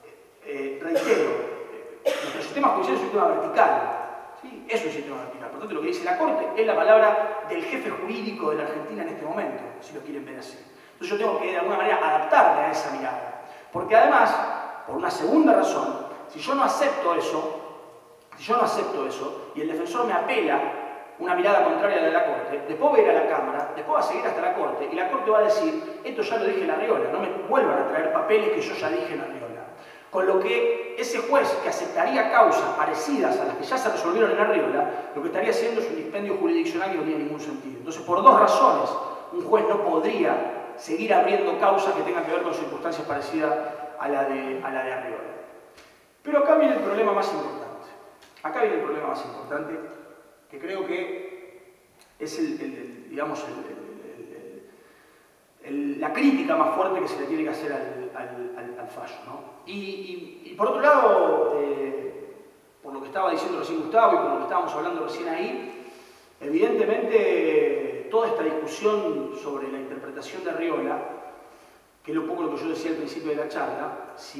eh, reitero, nuestro sistema judicial es un sistema vertical. ¿Sí? Es un sistema vertical. Por tanto, lo que dice la Corte es la palabra del jefe jurídico de la Argentina en este momento, si lo quieren ver así. Entonces yo tengo que de alguna manera adaptarme a esa mirada. Porque además, por una segunda razón, si yo no acepto eso, si yo no acepto eso, y el defensor me apela una mirada contraria de la Corte, después va a ir a la Cámara, después va a seguir hasta la Corte, y la Corte va a decir, esto ya lo dije en Arriola, no me vuelvan a traer papeles que yo ya dije en Arriola. Con lo que ese juez que aceptaría causas parecidas a las que ya se resolvieron en Arriola, lo que estaría haciendo es un dispendio jurisdiccional que no tiene ningún sentido. Entonces, por dos razones, un juez no podría seguir abriendo causas que tengan que ver con circunstancias parecidas a la de, a la de Arriola. Pero acá viene el problema más importante. Acá viene el problema más importante, que creo que es el, el, el, digamos, el, el, el, el, la crítica más fuerte que se le tiene que hacer al, al, al, al fallo, ¿no? Y, y, y por otro lado, eh, por lo que estaba diciendo recién Gustavo y por lo que estábamos hablando recién ahí, evidentemente toda esta discusión sobre la interpretación de Arriola, que es un poco lo que yo decía al principio de la charla,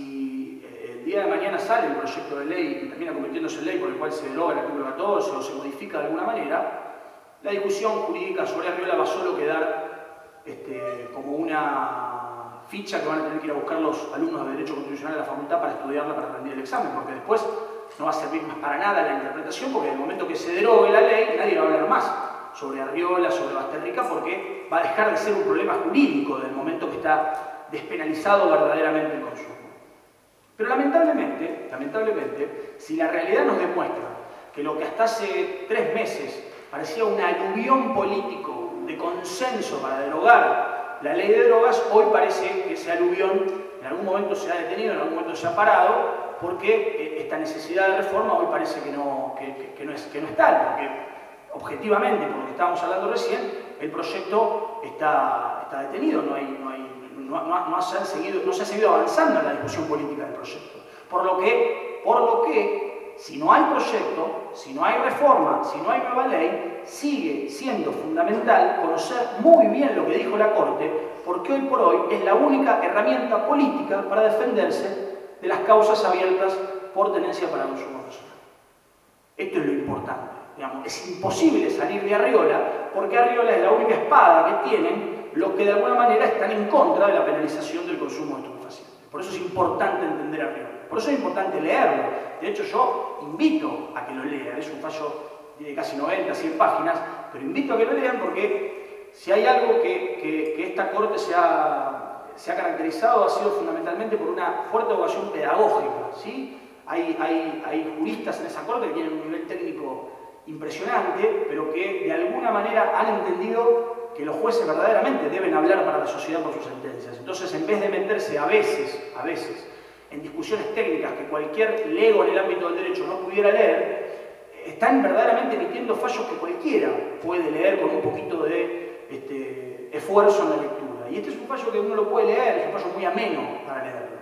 si el día de mañana sale el proyecto de ley y termina convirtiéndose en ley por el cual se deroga el artículo catorce o se modifica de alguna manera, la discusión jurídica sobre Arriola va solo a quedar este, como una ficha que van a tener que ir a buscar los alumnos de Derecho Constitucional de la facultad para estudiarla, para rendir el examen, porque después no va a servir más para nada la interpretación, porque en el momento que se derogue la ley, nadie va a hablar más sobre Arriola, sobre Basterrica, porque va a dejar de ser un problema jurídico del momento que está despenalizado verdaderamente el consumo. Pero lamentablemente, lamentablemente, si la realidad nos demuestra que lo que hasta hace tres meses parecía un aluvión político de consenso para derogar la ley de drogas, hoy parece que ese aluvión en algún momento se ha detenido, en algún momento se ha parado, porque esta necesidad de reforma hoy parece que no, que, que, que no, es, que no es tal, porque objetivamente, por lo que estábamos hablando recién, el proyecto está, está detenido, no, hay, no, hay, no, no, no, se han seguido, no se ha seguido avanzando en la discusión política del proyecto. Por lo que, por lo que si no hay proyecto, si no hay reforma, si no hay nueva ley, sigue siendo fundamental conocer muy bien lo que dijo la Corte, porque hoy por hoy es la única herramienta política para defenderse de las causas abiertas por tenencia para consumo personal. Esto es lo importante. Digamos, es imposible salir de Arriola, porque Arriola es la única espada que tienen los que de alguna manera están en contra de la penalización del consumo de estupefacientes. Por eso es importante entender Arriola. Por eso es importante leerlo. De hecho, yo invito a que lo lean. Es un fallo de casi noventa, cien páginas, pero invito a que lo lean porque si hay algo que, que, que esta Corte se ha, se ha caracterizado ha sido fundamentalmente por una fuerte vocación pedagógica, ¿sí? Hay, hay, hay juristas en esa Corte que tienen un nivel técnico impresionante, pero que de alguna manera han entendido que los jueces verdaderamente deben hablar para la sociedad por sus sentencias. Entonces, en vez de meterse a veces, a veces, en discusiones técnicas que cualquier lego en el ámbito del derecho no pudiera leer, están verdaderamente emitiendo fallos que cualquiera puede leer con un poquito de este, esfuerzo en la lectura. Y este es un fallo que uno lo puede leer, es un fallo muy ameno para leerlo.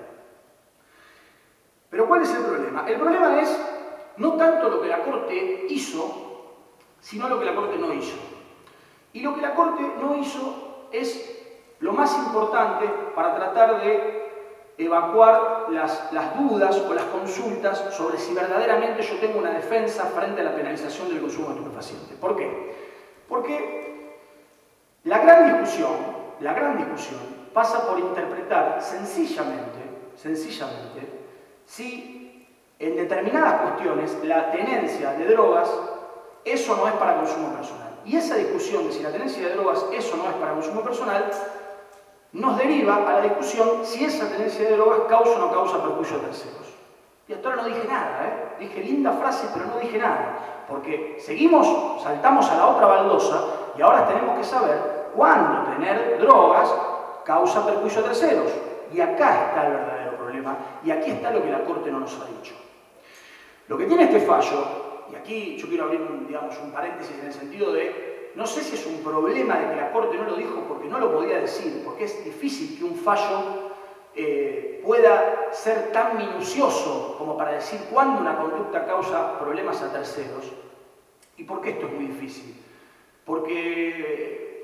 Pero ¿cuál es el problema? El problema es no tanto lo que la Corte hizo, sino lo que la Corte no hizo. Y lo que la Corte no hizo es lo más importante para tratar de evacuar las, las dudas o las consultas sobre si verdaderamente yo tengo una defensa frente a la penalización del consumo de estupefacientes. ¿Por qué? Porque la gran discusión, la gran discusión pasa por interpretar sencillamente, sencillamente, si en determinadas cuestiones la tenencia de drogas es o no es para consumo personal. Y esa discusión de si la tenencia de drogas es o no es para consumo personal nos deriva a la discusión si esa tenencia de drogas causa o no causa perjuicio a terceros. Y hasta ahora no dije nada, ¿eh? Dije linda frase, pero no dije nada. Porque seguimos, saltamos a la otra baldosa y ahora tenemos que saber cuándo tener drogas causa perjuicio a terceros. Y acá está el verdadero problema y aquí está lo que la Corte no nos ha dicho. Lo que tiene este fallo, y aquí yo quiero abrir un, digamos, un paréntesis en el sentido de, no sé si es un problema de que la Corte no lo dijo porque no lo podía decir, porque es difícil que un fallo eh, pueda ser tan minucioso como para decir cuándo una conducta causa problemas a terceros. ¿Y por qué esto es muy difícil? Porque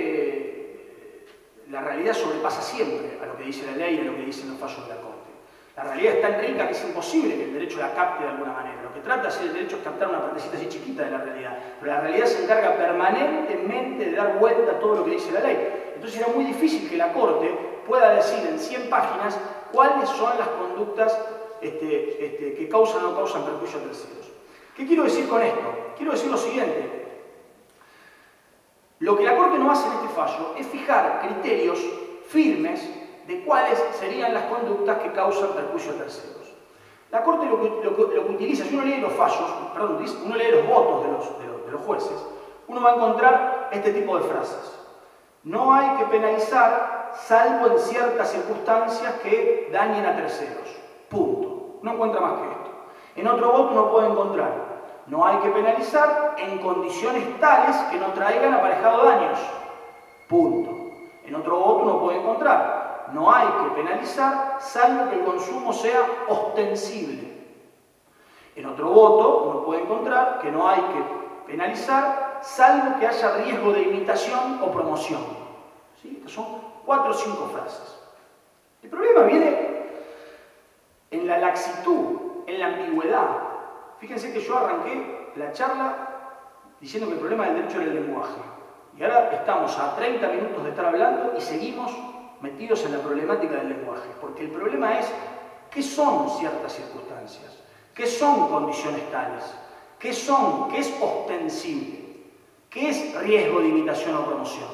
lamentablemente la realidad sobrepasa siempre a lo que dice la ley y a lo que dicen los fallos de la Corte. La realidad es tan rica que es imposible que el derecho la capte de alguna manera. Lo que trata de hacer el derecho es captar una partecita así chiquita de la realidad. Pero la realidad se encarga permanentemente de dar vuelta a todo lo que dice la ley. Entonces era muy difícil que la Corte pueda decir en cien páginas cuáles son las conductas este, este, que causan o no causan perjuicio a terceros. ¿Qué quiero decir con esto? Quiero decir lo siguiente. Lo que la Corte no hace en este fallo es fijar criterios firmes de cuáles serían las conductas que causan perjuicio a terceros. La Corte lo que, lo que, lo que utiliza, si uno lee los fallos, perdón, uno lee los votos de los, de, los, de los jueces, uno va a encontrar este tipo de frases. No hay que penalizar salvo en ciertas circunstancias que dañen a terceros. Punto. No encuentra más que esto. En otro voto uno puede encontrar, no hay que penalizar en condiciones tales que no traigan aparejado daños. Punto. En otro voto uno puede encontrar, no hay que penalizar salvo que el consumo sea ostensible. En otro voto uno puede encontrar que no hay que penalizar salvo que haya riesgo de imitación o promoción. ¿Sí? Estas son cuatro o cinco frases. El problema viene en la laxitud, en la ambigüedad. Fíjense que yo arranqué la charla diciendo que el problema del derecho era el lenguaje. Y ahora estamos a treinta minutos de estar hablando y seguimos metidos en la problemática del lenguaje. Porque el problema es, ¿qué son ciertas circunstancias? ¿Qué son condiciones tales? ¿Qué son? ¿Qué es ostensible? ¿Qué es riesgo de imitación o promoción?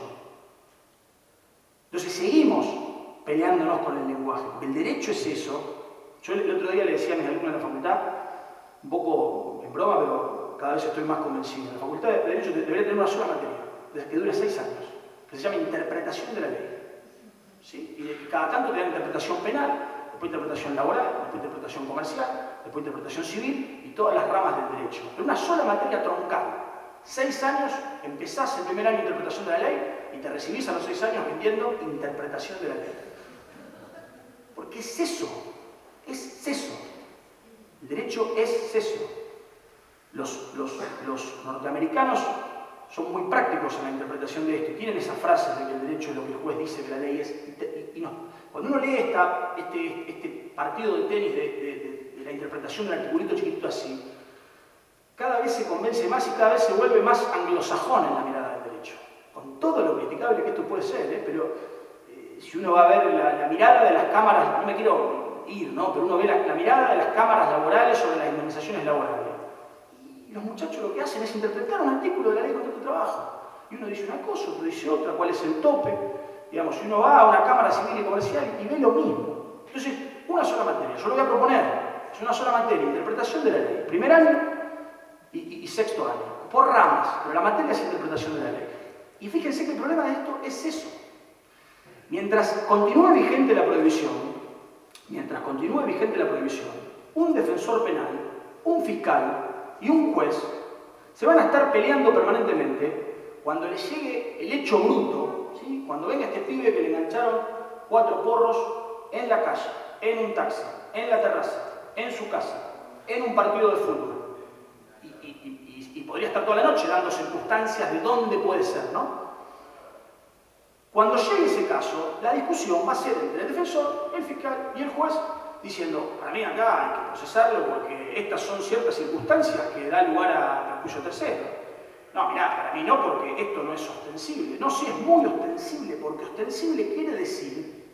Entonces seguimos peleándonos con el lenguaje. Porque el derecho es eso. Yo el otro día le decía a mis alumnos en la facultad, un poco en broma, pero cada vez estoy más convencido. En la facultad de Derecho debería tener una sola materia, desde que dure seis años, que se llama interpretación de la ley. ¿Sí? Y de que cada tanto te da interpretación penal, después interpretación laboral, después interpretación comercial, después interpretación civil y todas las ramas del derecho. Pero una sola materia troncal. Seis años, empezás el primer año de interpretación de la ley y te recibís a los seis años vendiendo interpretación de la ley. Porque es eso, es eso. El derecho es eso. Los, los, los norteamericanos son muy prácticos en la interpretación de esto y tienen esas frases de que el derecho es lo que el juez dice que la ley es. Y, y no. Cuando uno lee esta, este, este partido de tenis de, de, de, de la interpretación del articulito chiquitito así, cada vez se convence más y cada vez se vuelve más anglosajón en la mirada del derecho. Con todo lo criticable que esto puede ser, ¿eh? Pero eh, si uno va a ver la, la mirada de las cámaras, no me quiero ir, ¿no? Pero uno ve la, la mirada de las cámaras laborales sobre las indemnizaciones laborales. Y los muchachos lo que hacen es interpretar un artículo de la ley de contrato de trabajo. Y uno dice una cosa, otro dice otra, cuál es el tope. Digamos, si uno va a una cámara civil y comercial y ve lo mismo. Entonces, una sola materia, yo lo voy a proponer, es una sola materia, interpretación de la ley. Primer año y, y, y sexto año, por ramas, pero la materia es interpretación de la ley. Y fíjense que el problema de esto es eso. Mientras continúe vigente la prohibición, mientras continúe vigente la prohibición, un defensor penal, un fiscal y un juez se van a estar peleando permanentemente cuando les llegue el hecho bruto, ¿sí? Cuando venga este pibe que le engancharon cuatro porros en la calle, en un taxi, en la terraza, en su casa, en un partido de fútbol. Y, y, y, y podría estar toda la noche dando circunstancias de dónde puede ser, ¿no? Cuando llegue ese caso, la discusión va a ser entre el defensor, el fiscal y el juez, diciendo, para mí acá hay que procesarlo porque estas son ciertas circunstancias que dan lugar a perjuicio tercero. No, mirá, para mí no, porque esto no es ostensible. No, sí, es muy ostensible, porque ostensible quiere decir...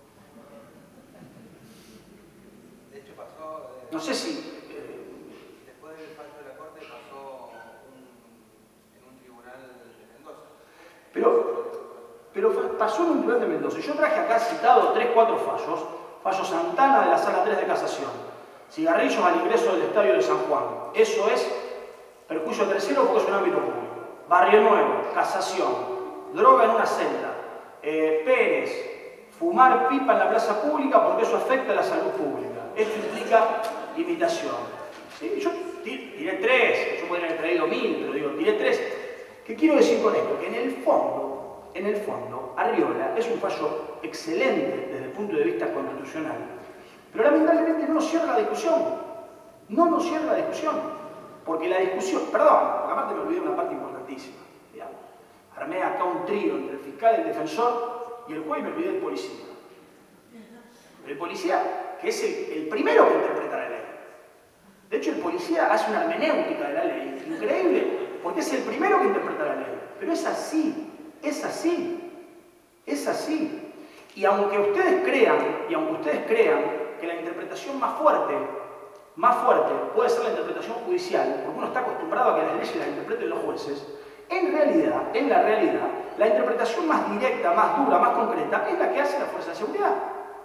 De hecho pasó... Eh, no sé si... Eh, después del fallo de la Corte pasó un, en un tribunal de Mendoza. Pero, pero pasó en un tribunal de Mendoza. Yo traje acá citado tres, cuatro fallos. Fallo Santana de la Sala tres de Casación. Cigarrillos al ingreso del Estadio de San Juan. Eso es perjuicio tercero porque es un ámbito público. Barrio Nuevo, Casación. Droga en una celda. Eh, Pérez, fumar pipa en la plaza pública porque eso afecta a la salud pública. Esto implica limitación. ¿Sí? Yo tiré tres, yo podría haber traído mil, pero digo, tiré tres. ¿Qué quiero decir con esto? Que en el fondo, en el fondo, Arriola es un fallo excelente desde el punto de vista constitucional, pero lamentablemente no nos cierra la discusión. No nos cierra la discusión. Porque la discusión, perdón, porque aparte me olvidé una parte importantísima. Digamos. Armé acá un trío entre el fiscal, el defensor y el juez y me olvidé del policía. El policía, que es el, el primero que interpreta la ley. De hecho, el policía hace una hermenéutica de la ley, increíble, porque es el primero que interpreta la ley. Pero es así, es así, es así. Y aunque ustedes crean, y aunque ustedes crean que la interpretación más fuerte, más fuerte puede ser la interpretación judicial, porque uno está acostumbrado a que las leyes las interpreten los jueces, en realidad, en la realidad, la interpretación más directa, más dura, más concreta, es la que hace la fuerza de seguridad.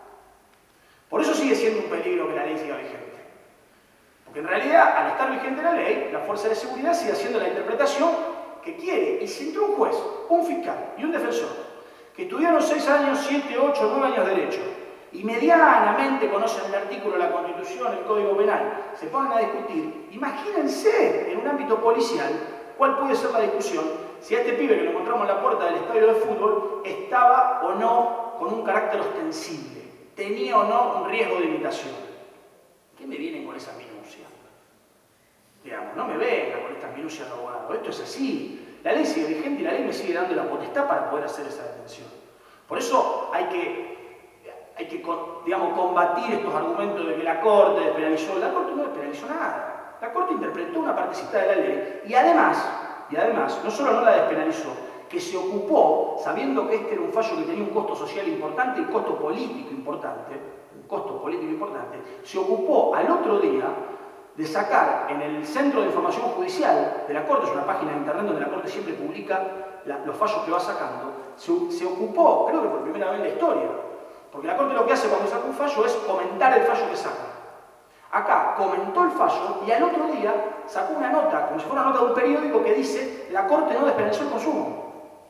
Por eso sigue siendo un peligro que la ley siga vigente. Porque en realidad, al estar vigente la ley, la fuerza de seguridad sigue haciendo la interpretación que quiere. Y si entre un juez, un fiscal y un defensor, que estudiaron seis años, siete, ocho, nueve años de derecho, y medianamente conocen el artículo de la Constitución, el Código Penal, se ponen a discutir, imagínense en un ámbito policial cuál puede ser la discusión si a este pibe que lo encontramos en la puerta del estadio de fútbol estaba o no con un carácter ostensible, tenía o no un riesgo de imitación. ¿Qué me vienen con esa minucia? Digamos, no me vengan con estas minucias de abogado, esto es así. La ley sigue vigente y la ley me sigue dando la potestad para poder hacer esa detención. Por eso hay que, hay que digamos, combatir estos argumentos de que la Corte despenalizó. La Corte no despenalizó nada. La Corte interpretó una partecita de la ley y además, y además, no solo no la despenalizó, que se ocupó, sabiendo que este era un fallo que tenía un costo social importante y un costo político importante, un costo político importante, se ocupó al otro día de sacar en el Centro de Información Judicial de la Corte, es una página de internet donde la Corte siempre publica la, los fallos que va sacando, se, se ocupó, creo que por primera vez en la historia, porque la Corte lo que hace cuando saca un fallo es comentar el fallo que saca. Acá comentó el fallo y al otro día sacó una nota, como si fuera una nota de un periódico que dice la Corte no despenalizó el consumo.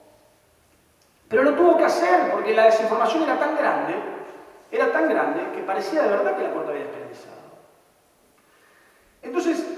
Pero lo tuvo que hacer porque la desinformación era tan grande, era tan grande que parecía de verdad que la Corte había despenalizado. Entonces,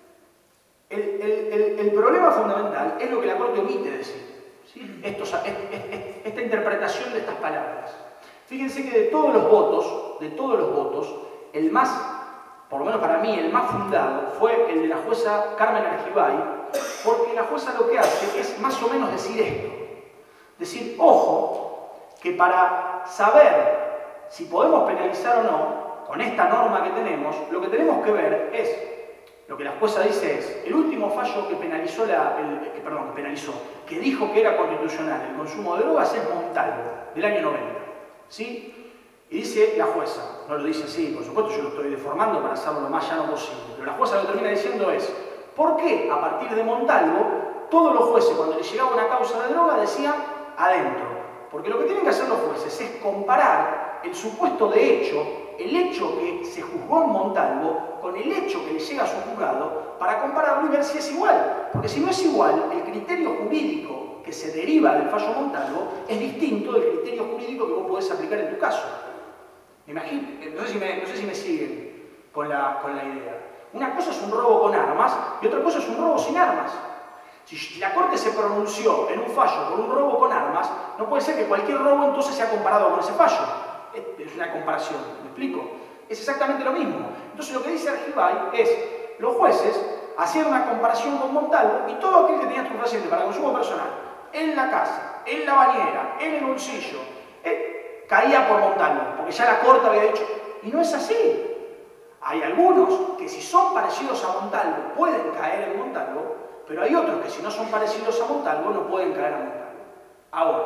el, el, el, el problema fundamental es lo que la Corte omite decir, ¿sí? Estos, es, es, es, esta interpretación de estas palabras. Fíjense que de todos los votos, de todos los votos, el más, por lo menos para mí, el más fundado fue el de la jueza Carmen Argibay, porque la jueza lo que hace es más o menos decir esto. Decir, ojo, que para saber si podemos penalizar o no, con esta norma que tenemos, lo que tenemos que ver es, lo que la jueza dice es, el último fallo que penalizó, la, el, que, perdón, que penalizó, que dijo que era constitucional el consumo de drogas es Montalvo, del año noventa, ¿sí? Y dice la jueza, no lo dice así, por supuesto yo lo estoy deformando para hacerlo lo más llano posible, pero la jueza lo que termina diciendo es, ¿por qué a partir de Montalvo todos los jueces cuando les llegaba una causa de droga decían adentro? Porque lo que tienen que hacer los jueces es comparar el supuesto de hecho, el hecho que se juzgó en Montalvo, con el hecho que le llega a su juzgado, para compararlo y ver si es igual. Porque si no es igual, el criterio jurídico que se deriva del fallo Montalvo es distinto del criterio jurídico que vos podés aplicar en tu caso. Imagínate, no sé si me, no sé si me siguen con la, con la idea. Una cosa es un robo con armas y otra cosa es un robo sin armas. Si la Corte se pronunció en un fallo por un robo con armas, no puede ser que cualquier robo entonces sea comparado con ese fallo. Es una comparación, ¿me explico? Es exactamente lo mismo. Entonces lo que dice Argibay es, los jueces hacían una comparación con Montalvo y todo aquel que tenía estupefaciente para consumo personal, en la casa, en la bañera, en el bolsillo, eh, caía por Montalvo, porque ya la Corte había dicho, y no es así. Hay algunos que si son parecidos a Montalvo pueden caer en Montalvo, pero hay otros que si no son parecidos a Montalvo no pueden caer a Montalvo. Ahora,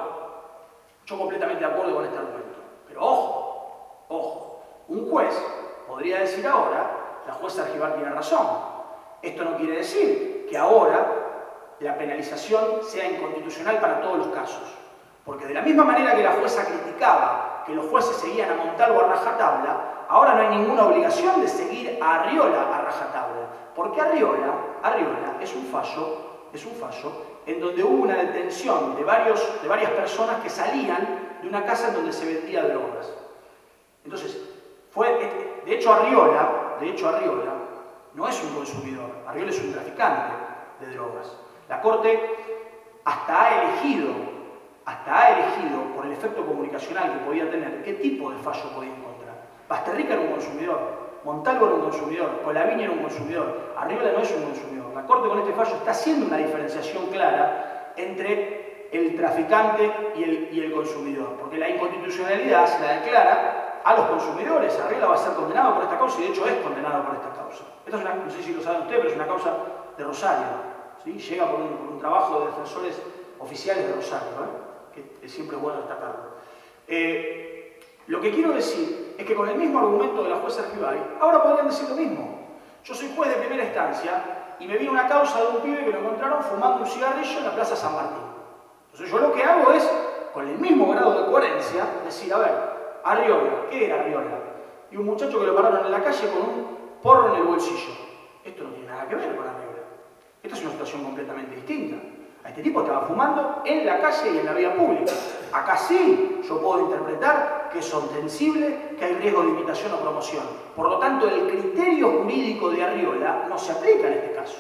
yo completamente de acuerdo con este argumento. Pero ojo, ojo, un juez podría decir ahora, la jueza Argibay tiene razón. Esto no quiere decir que ahora la penalización sea inconstitucional para todos los casos. Porque de la misma manera que la jueza criticaba que los jueces seguían a Montalvo a rajatabla, ahora no hay ninguna obligación de seguir a Arriola a rajatabla. Porque Arriola, Arriola es un fallo, es un fallo en donde hubo una detención de, varios, de varias personas que salían de una casa en donde se vendía drogas. Entonces, fue, de hecho Arriola, de hecho Arriola no es un consumidor, Arriola es un traficante de drogas. La Corte hasta ha elegido, hasta ha elegido, por el efecto comunicacional que podía tener, qué tipo de fallo podía encontrar. Basterrica era un consumidor, Montalvo era un consumidor, Colaviña era un consumidor, Arriola no es un consumidor. La Corte con este fallo está haciendo una diferenciación clara entre el traficante y el, y el consumidor, porque la inconstitucionalidad se la declara a los consumidores. Arriola va a ser condenado por esta causa y de hecho es condenado por esta causa. Esta es una, no sé si lo saben ustedes, pero es una causa de Rosario. ¿Sí? Llega por un, por un trabajo de defensores oficiales de Rosario, ¿eh? Que siempre es bueno destacarlo. Eh, lo que quiero decir es que con el mismo argumento de la jueza Argibay, ahora podrían decir lo mismo. Yo soy juez de primera instancia y me viene una causa de un pibe que lo encontraron fumando un cigarrillo en la Plaza San Martín. Entonces yo lo que hago es, con el mismo grado de coherencia, decir, a ver, Arriola, ¿qué era Arriola? Y un muchacho que lo pararon en la calle con un porro en el bolsillo. Esto no tiene nada que ver con Arriola. Esta es una situación completamente distinta. A este tipo estaba fumando en la calle y en la vía pública. Acá sí yo puedo interpretar que es ostensible, que hay riesgo de imitación o promoción. Por lo tanto, el criterio jurídico de Arriola no se aplica en este caso.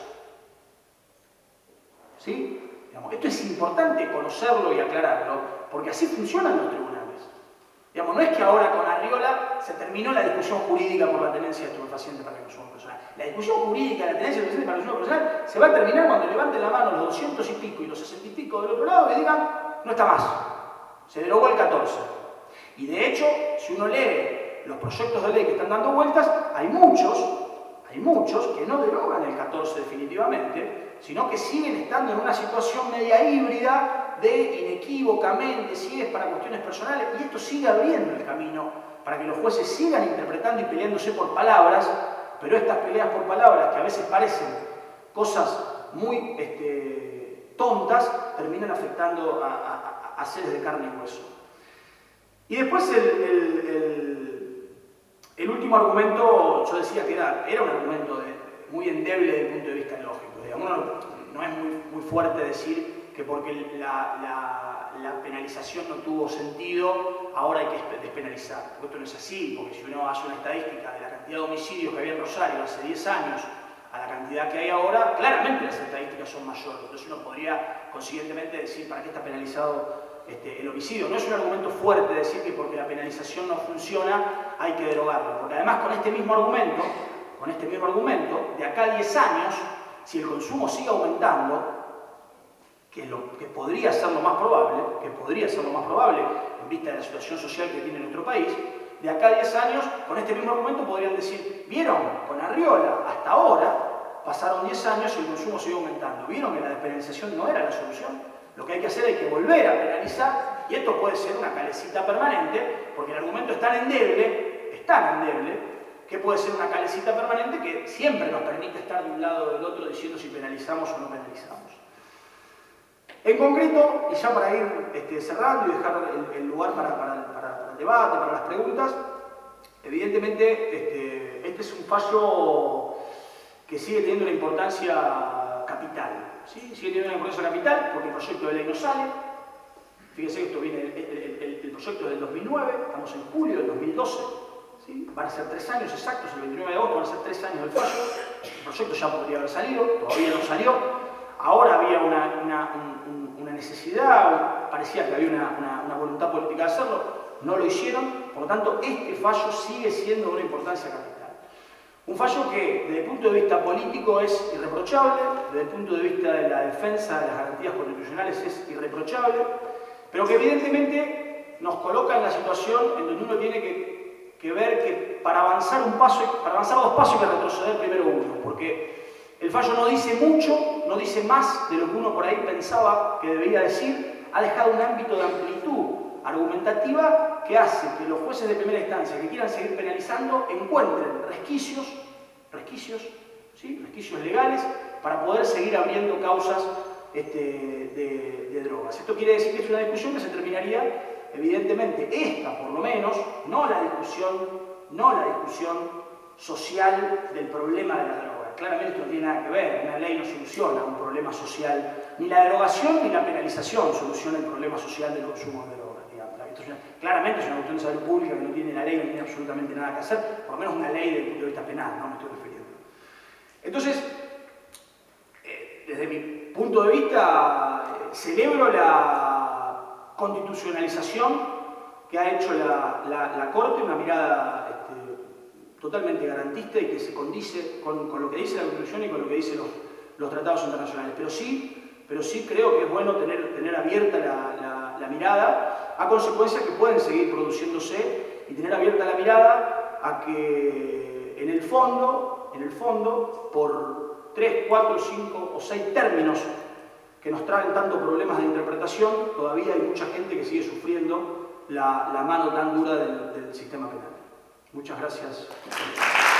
¿Sí? Digamos, esto es importante conocerlo y aclararlo, porque así funcionan los tribunales. Digamos, no es que ahora con Arriola se terminó la discusión jurídica por la tenencia de estupefacientes para el consumo personal. La discusión jurídica de la tenencia de estupefacientes para el consumo personal se va a terminar cuando levanten la mano los doscientos y pico y los sesenta y pico del otro lado y digan, no está más. Se derogó el catorce. Y de hecho, si uno lee los proyectos de ley que están dando vueltas, hay muchos, hay muchos que no derogan el catorce definitivamente, sino que siguen estando en una situación media híbrida de inequívocamente, si es para cuestiones personales, y esto sigue abriendo el camino para que los jueces sigan interpretando y peleándose por palabras, pero estas peleas por palabras, que a veces parecen cosas muy este, tontas, terminan afectando a, a, a seres de carne y hueso. Y después el, el, el, el último argumento, yo decía que era, era un argumento de, muy endeble desde el punto de vista lógico. Digamos, no, no es muy, muy fuerte decir que porque la, la, la penalización no tuvo sentido, ahora hay que despenalizar. Porque esto no es así, porque si uno hace una estadística de la cantidad de homicidios que había en Rosario hace diez años a la cantidad que hay ahora, claramente las estadísticas son mayores. Entonces uno podría consiguientemente decir para qué está penalizado este, el homicidio. No es un argumento fuerte decir que porque la penalización no funciona hay que derogarlo. Porque además con este mismo argumento, con este mismo argumento, de acá a diez años, si el consumo sigue aumentando, que, lo, que podría ser lo más probable, que podría ser lo más probable en vista de la situación social que tiene nuestro país, de acá a diez años, con este mismo argumento podrían decir, ¿vieron? Con Arriola, hasta ahora, pasaron diez años y el consumo sigue aumentando. ¿Vieron que la despenalización no era la solución? Lo que hay que hacer es que volver a penalizar, y esto puede ser una calecita permanente, porque el argumento es tan endeble, es tan endeble, que puede ser una calecita permanente que siempre nos permite estar de un lado o del otro diciendo si penalizamos o no penalizamos. En concreto, y ya para ir este, cerrando y dejar el, el lugar para, para, para el debate, para las preguntas, evidentemente este, este es un fallo que sigue teniendo una importancia capital. ¿Sí? Sigue teniendo una importancia capital porque el proyecto de ley no sale. Fíjense que esto viene, el, el, el, el proyecto es del dos mil nueve, estamos en julio del dos mil doce. ¿Sí? Van a ser tres años exactos, el veintinueve de agosto van a ser tres años del fallo. El proyecto ya podría haber salido, todavía no salió. Ahora había una, una, un, una necesidad, parecía que había una, una, una voluntad política de hacerlo, no lo hicieron, por lo tanto este fallo sigue siendo de una importancia capital. Un fallo que desde el punto de vista político es irreprochable, desde el punto de vista de la defensa de las garantías constitucionales es irreprochable, pero que evidentemente nos coloca en la situación en donde uno tiene que, que ver que para avanzar un paso, para avanzar dos pasos hay que retroceder primero uno, porque el fallo no dice mucho, no dice más de lo que uno por ahí pensaba que debería decir, ha dejado un ámbito de amplitud argumentativa que hace que los jueces de primera instancia que quieran seguir penalizando encuentren resquicios, resquicios, ¿sí? resquicios legales para poder seguir abriendo causas este, de, de drogas. Esto quiere decir que es una discusión que se terminaría, evidentemente, esta por lo menos, no la discusión, no la discusión social del problema de la droga. Claramente esto no tiene nada que ver, una ley no soluciona un problema social, ni la derogación ni la penalización soluciona el problema social del consumo de drogas. Esto es una, claramente es una cuestión de salud pública que no tiene la ley, no tiene absolutamente nada que hacer, por lo menos una ley desde el punto de vista penal, no me estoy refiriendo. Entonces, eh, desde mi punto de vista, eh, celebro la constitucionalización que ha hecho la, la, la Corte, una mirada este, totalmente garantista y que se condice con, con lo que dice la Constitución y con lo que dicen los, los tratados internacionales. Pero sí, pero sí creo que es bueno tener, tener abierta la, la, la mirada a consecuencias que pueden seguir produciéndose y tener abierta la mirada a que en el fondo, en el fondo, por tres, cuatro, cinco o seis términos que nos traen tanto problemas de interpretación, todavía hay mucha gente que sigue sufriendo la, la mano tan dura del, del sistema penal. Muchas gracias.